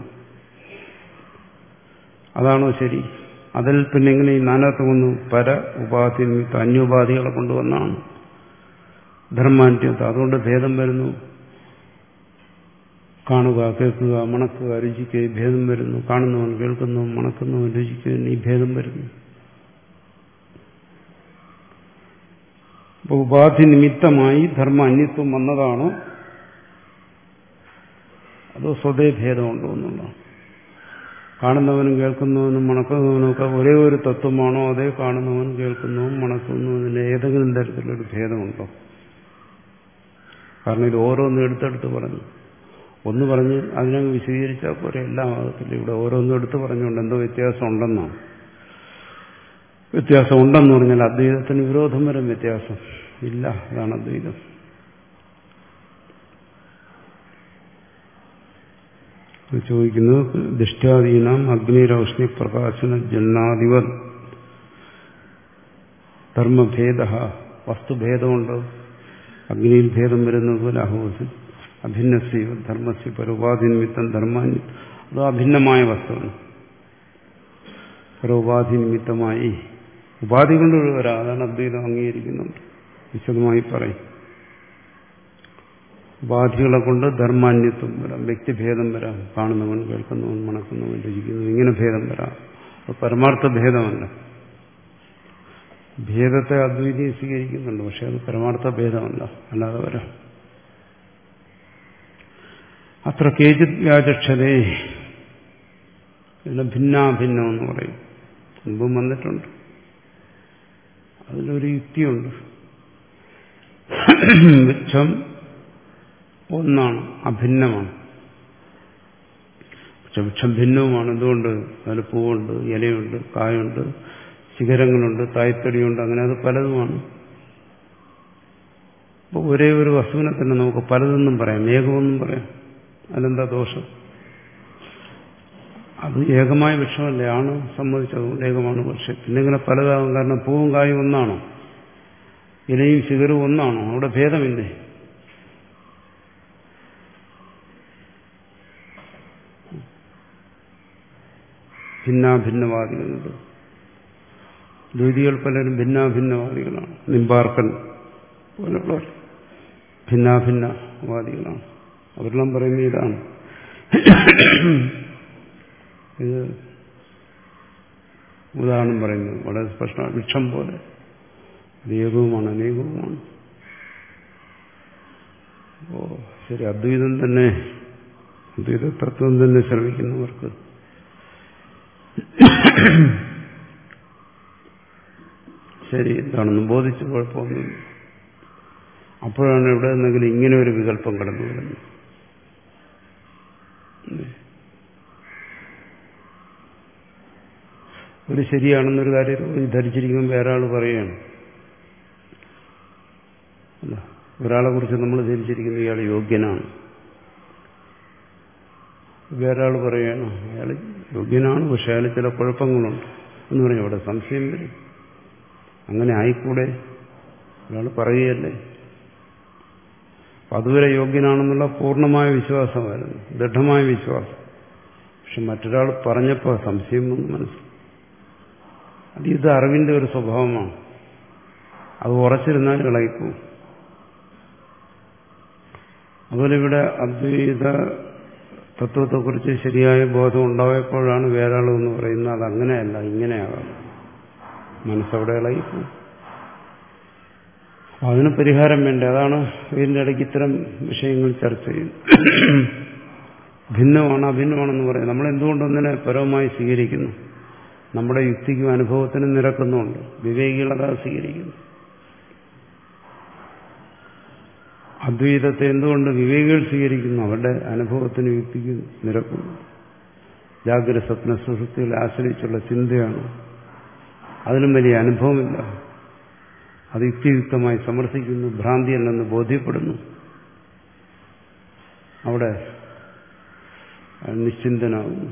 അതാണോ ശരി? അതിൽ പിന്നെ ഇങ്ങനെ ഈ നാനാത്വം വന്നു? പര ഉപാധി നിമിത്തം അന്യോപാധികളെ കൊണ്ടുവന്നാണ് ധർമാന്യത. അതുകൊണ്ട് ഭേദം വരുന്നു. കാണുക, കേൾക്കുക, മണക്കുക, രുചിക്കുക, ഭേദം വരുന്നു. കാണുന്നവൻ കേൾക്കുന്നവൻ മണക്കുന്നവൻ രുചിക്കുന്നവൻ ഈ ഭേദം വരുന്നു. അപ്പോൾ ഉപാധി നിമിത്തമായി ധർമ്മ അന്യത്വം വന്നതാണോ അതോ സ്വതേ ഭേദമുണ്ടോ എന്നുള്ളതാണ്. കാണുന്നവനും കേൾക്കുന്നവനും മണക്കുന്നവനും ഒക്കെ ഒരേ ഒരു തത്വമാണോ അതേ കാണുന്നവൻ കേൾക്കുന്നവനും മണക്കുന്നവനും ഏതെങ്കിലും തരത്തിലൊരു ഭേദമുണ്ടോ? കാരണം ഇത് ഓരോന്നും എടുത്തെടുത്ത് പറഞ്ഞു ഒന്ന് പറഞ്ഞ് അതിനങ്ങ് വിശദീകരിച്ചാൽ പോരെ, എല്ലാം ആകത്തില്ല. ഇവിടെ ഓരോന്നും എടുത്ത് പറഞ്ഞുകൊണ്ട് എന്തോ വ്യത്യാസം ഉണ്ടെന്നാണ്. വ്യത്യാസം ഉണ്ടെന്ന് പറഞ്ഞാൽ അദ്വൈതത്തിന് വിരോധം വരും. വ്യത്യാസം ഇല്ല, അതാണ് അദ്വൈതം. ചോദിക്കുന്നത് ദൃഷ്ട്യാദീനാം അഗ്നിരൗഷ്ണി പ്രകാശന ജന്നാദിവ ധർമ്മഭേദ വസ്തുഭേദമുണ്ടോ? അഗ്നിയിൽ ഭേദം വരുന്നത് പോലെ അഹോസി അഭിന്നസ്യ ധർമ്മസ്യ പരോപാധി നിമിത്തം ധർമാനി അതോ അഭിന്നമായ വസ്തുവാണ്. പരോപാധി നിമിത്തമായി ഉപാധി കൊണ്ട് വരാം, അതാണ് അദ്വൈതം അംഗീകരിക്കുന്നുണ്ട്. വിശദമായി പറയും. ഉപാധികളെ കൊണ്ട് ധർമാന്യത്വം വരാം, വ്യക്തിഭേദം വരാം, കാണുന്നവൻ കേൾക്കുന്നവൻ മണക്കുന്നവൻ രുചിക്കുന്നവൻ ഇങ്ങനെ ഭേദം വരാം. അത് പരമാർത്ഥ ഭേദമല്ല. ഭേദത്തെ അദ്വൈതി സ്വീകരിക്കുന്നുണ്ട്, പക്ഷെ അത് പരമാർത്ഥ ഭേദമല്ല, അല്ലാതെ വരാം. അത്ര കേചിത് വ്യാചക്ഷതേ ഇതിനെ ഭിന്നാഭിന്നം എന്ന് പറയും. മുമ്പും വന്നിട്ടുണ്ട്. അതിലൊരു യുക്തിയുണ്ട്. വൃക്ഷം ഒന്നാണ്, അഭിന്നമാണ്. പക്ഷെ വൃക്ഷം ഭിന്നവുമാണ്. എന്തുകൊണ്ട്? അതിൽ പൂവുണ്ട്, ഇലയുണ്ട്, കായുണ്ട്, ശിഖരങ്ങളുണ്ട്, തായ്ത്തടിയുണ്ട്, അങ്ങനെ അത് പലതുമാണ്. അപ്പോൾ ഒരേ ഒരു വസ്തുവിനെ തന്നെ നമുക്ക് പലതെന്നും പറയാം, ഏകമെന്നും പറയാം. അതിലെന്താ ദോഷം? അത് ഏകമായ വൃക്ഷമല്ലേ, ആണ് സമ്മതിച്ചതുകൊണ്ട് ഏകമാണ്. പക്ഷെ പിന്നെ ഇങ്ങനെ പലതാകും. കാരണം പൂവും കായും ഒന്നാണോ? ഇലയും ശിഖരവും ഒന്നാണോ? അവിടെ ഭേദമില്ലേ? ഭിന്നാഭിന്നവാദികളുണ്ട്. ദ്വൈതികൾ പലരും ഭിന്നാഭിന്നവാദികളാണ്. നിമ്പാർക്കൻ പോലുള്ളവർ ഭിന്നാഭിന്നവാദികളാണ്. അവരെല്ലാം പറയുന്നത് ഇതാണ്. ഇത് ഉദാഹരണം പറയുന്നത് വളരെ സ്പഷ്ടമാണ്. വൃക്ഷം പോലെ ഏകവുമാണ് അനേകവുമാണ്. ഓ ശരി, അദ്വൈതം തന്നെ, അദ്വൈത തത്വം തന്നെ ശ്രമിക്കുന്നവർക്ക് ശരി എന്താണെന്ന് ബോധിച്ച് കുഴപ്പമൊന്നുമില്ല. അപ്പോഴാണ് ഇവിടെ നിന്നെങ്കിലും ഇങ്ങനെ ഒരു വികല്പം കടന്നു വരുന്നത്. ഒരു ശരിയാണെന്നൊരു കാര്യം ധരിച്ചിരിക്കുമ്പോൾ വേറെ ആൾ പറയുകയാണ്. അല്ല, ഒരാളെ കുറിച്ച് നമ്മൾ ധരിച്ചിരിക്കുന്ന ഇയാൾ യോഗ്യനാണ്. വേറെ ആൾ പറയുകയാണ് അയാൾ യോഗ്യനാണ്, പക്ഷെ അയാൾ ചില കുഴപ്പങ്ങളുണ്ട് എന്ന് പറഞ്ഞു. അവിടെ സംശയം വരും. അങ്ങനെ ആയിക്കൂടെ? ഒരാൾ പറയുകയല്ലേ. അപ്പം അതുവരെ യോഗ്യനാണെന്നുള്ള പൂർണ്ണമായ വിശ്വാസമായിരുന്നു, ദൃഢമായ വിശ്വാസം. പക്ഷെ മറ്റൊരാൾ പറഞ്ഞപ്പോൾ സംശയം ഒന്ന് മനസ്സിലായി. അത് ഇത് അറിവിന്റെ ഒരു സ്വഭാവമാണ്. അത് ഉറച്ചിരുന്നാൽ ഇളകിപ്പോവും. അതുപോലെ ഇവിടെ അദ്വൈത തത്വത്തെക്കുറിച്ച് ശരിയായ ബോധം ഉണ്ടായപ്പോഴാണ് വേറാളെന്ന് പറയുന്നത് അതങ്ങനെയല്ല, ഇങ്ങനെയാകാം. മനസ്സവിടെ ഇളകിപ്പോവും. അതിന് പരിഹാരം വേണ്ടേ? അതാണ് ഇതിൻ്റെ ഇടയ്ക്ക് ഇത്തരം വിഷയങ്ങൾ ചർച്ച ചെയ്യുന്നത്. ഭിന്നമാണ് അഭിന്നമാണെന്ന് പറയും. നമ്മൾ എന്തുകൊണ്ടൊന്നിനെ പരവുമായി സ്വീകരിക്കുന്നു? നമ്മുടെ യുക്തിക്കും അനുഭവത്തിനും നിരക്കുന്നുണ്ട്. വിവേകികളതാ സ്വീകരിക്കുന്നു. അദ്വൈതത്തെ എന്തുകൊണ്ട് വിവേകികൾ സ്വീകരിക്കുന്നു? അവരുടെ അനുഭവത്തിനും യുക്തിക്കും നിരക്കുന്നു. ജാഗ്രത സ്വപ്ന സുഷുപ്തികളെ ആശ്രയിച്ചുള്ള ചിന്തയാണ്. അതിലും വലിയ അനുഭവമില്ല. അത് യുക്തിയുക്തമായി സമർത്ഥിക്കുന്നു, ഭ്രാന്തിയല്ലെന്ന് ബോധ്യപ്പെടുന്നു. അവിടെ നിശ്ചിന്തനാകുന്നു.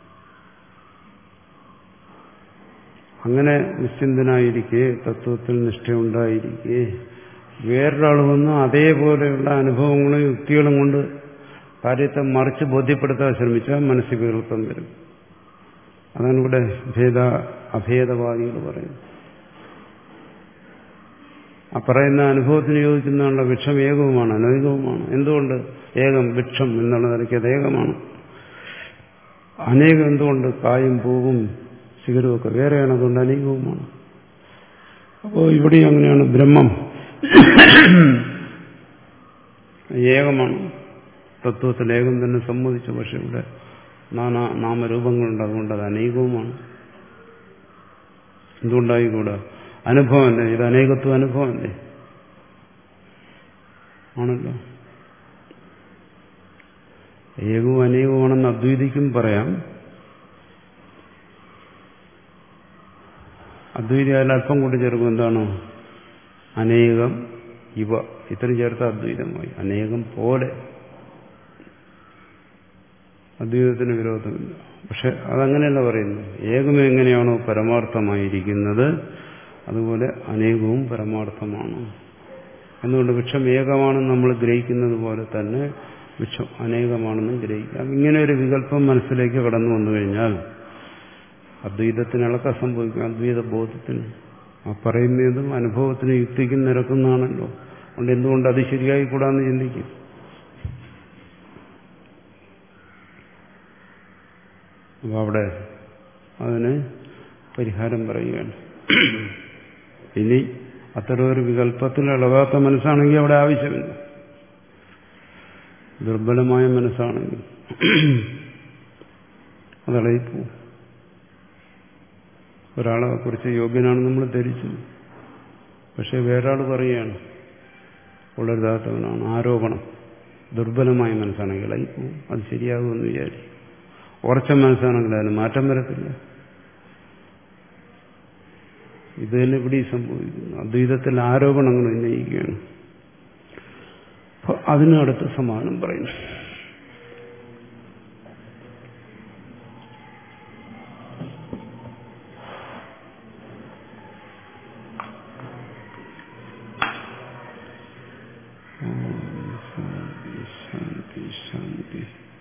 അങ്ങനെ നിശ്ചിന്തനായിരിക്കെ, തത്വത്തിൽ നിഷ്ഠയുണ്ടായിരിക്കെ, വേറൊരാൾ വന്ന് അതേപോലെയുള്ള അനുഭവങ്ങളും യുക്തികളും കൊണ്ട് കാര്യത്തെ മറിച്ച് ബോധ്യപ്പെടുത്താൻ ശ്രമിച്ചാൽ മനസ്സിൽ വികൃതം വരും. അതാണ് ഇവിടെ ഭേദ അഭേദവാദികൾ പറയുന്നത്. ആ പറയുന്ന അനുഭവത്തിന് യോജിക്കുന്നതാണല്ലോ. വൃക്ഷം ഏകവുമാണ്, അനേകവുമാണ്. എന്തുകൊണ്ട് ഏകം? വൃക്ഷം എന്നുള്ള നിലയ്ക്ക് അത് ഏകമാണ്. അനേകം എന്തുകൊണ്ട്? കായും പൂവും ശിഖരവും ഒക്കെ വേറെയാണ്, അതുകൊണ്ട് അനേകവുമാണ്. അപ്പോൾ ഇവിടെ അങ്ങനെയാണ്. ബ്രഹ്മം ഏകമാണ്, തത്വത്തിൽ ഏകം തന്നെ സമ്മതിച്ചു. പക്ഷെ ഇവിടെ നാനാ നാമരൂപങ്ങളുണ്ട്, അതുകൊണ്ട് അത് അനേകവുമാണ്. എന്തുകൊണ്ടായിക്കൂടാ? അനുഭവമല്ലേ ഇത്? അനേകത്വം അനുഭവമല്ലേ? ആണല്ലോ. ഏകവും അനേകവുമാണെന്ന് അദ്വൈതിക്കും പറയാം. അദ്വൈതി അതിൽ അല്പം കൂടി ചേർക്കും. എന്താണ്? അനേകം ഇവ, ഇത്രയും ചേർത്ത അദ്വൈതമായി. അനേകം പോലെ അദ്വൈതത്തിന് വിരോധമില്ല. പക്ഷെ അതങ്ങനെയല്ല പറയുന്നത്. ഏകം എങ്ങനെയാണോ പരമാർത്ഥമായിരിക്കുന്നത് അതുപോലെ അനേകവും പരമാർത്ഥമാണ്. എന്തുകൊണ്ട്? വൃക്ഷം ഏകമാണെന്ന് നമ്മൾ ഗ്രഹിക്കുന്നത് പോലെ തന്നെ വൃക്ഷം അനേകമാണെന്നും ഗ്രഹിക്കാം. ഇങ്ങനെ ഒരു വികല്പം മനസ്സിലേക്ക് കടന്നു വന്നു കഴിഞ്ഞാൽ അദ്വൈതത്തിന് ഇളക്കം സംഭവിക്കും. അദ്വൈത ബോധത്തിന് ആ പറയുന്നതും അനുഭവത്തിന് യുക്തിക്കും നിരക്കുന്നതാണല്ലോ. അതുകൊണ്ട് എന്തുകൊണ്ട് അത് ശരിയായി കൂടാന്ന് ചിന്തിക്കും. അപ്പോൾ അവിടെ അതിന് പരിഹാരം പറയുകയാണ്. ഇനി അത്തരമൊരു വികല്പത്തിൽ ഇളകാത്ത മനസ്സാണെങ്കിൽ അവിടെ ആവശ്യമില്ല. ദുർബലമായ മനസ്സാണെങ്കിൽ അതളയിപ്പോവും. ഒരാളെ കുറിച്ച് യോഗ്യനാണെന്ന് നമ്മൾ ധരിച്ചു, പക്ഷെ വേറൊരാൾ പറയുകയാണ് ഉള്ളരുതാത്തവനാണ്, ആരോപണം. ദുർബലമായ മനസ്സാണെങ്കിൽ ഇളകിപ്പോവും. അത് ശരിയാകുമെന്ന് വിചാരിക്കും. ഉറച്ച മനസ്സാണെങ്കിൽ അതിന് മാറ്റം വരത്തില്ല. ഇത് തന്നെ ഇവിടെ സംഭവിക്കുന്നു. അദ്വൈതത്തിൽ ആരോപണങ്ങൾ ഉന്നയിക്കുകയാണ്. അപ്പൊ അതിനടുത്ത് സമാധാനം പറയുന്നു. ശാന്തി ശാന്തി ശാന്തി.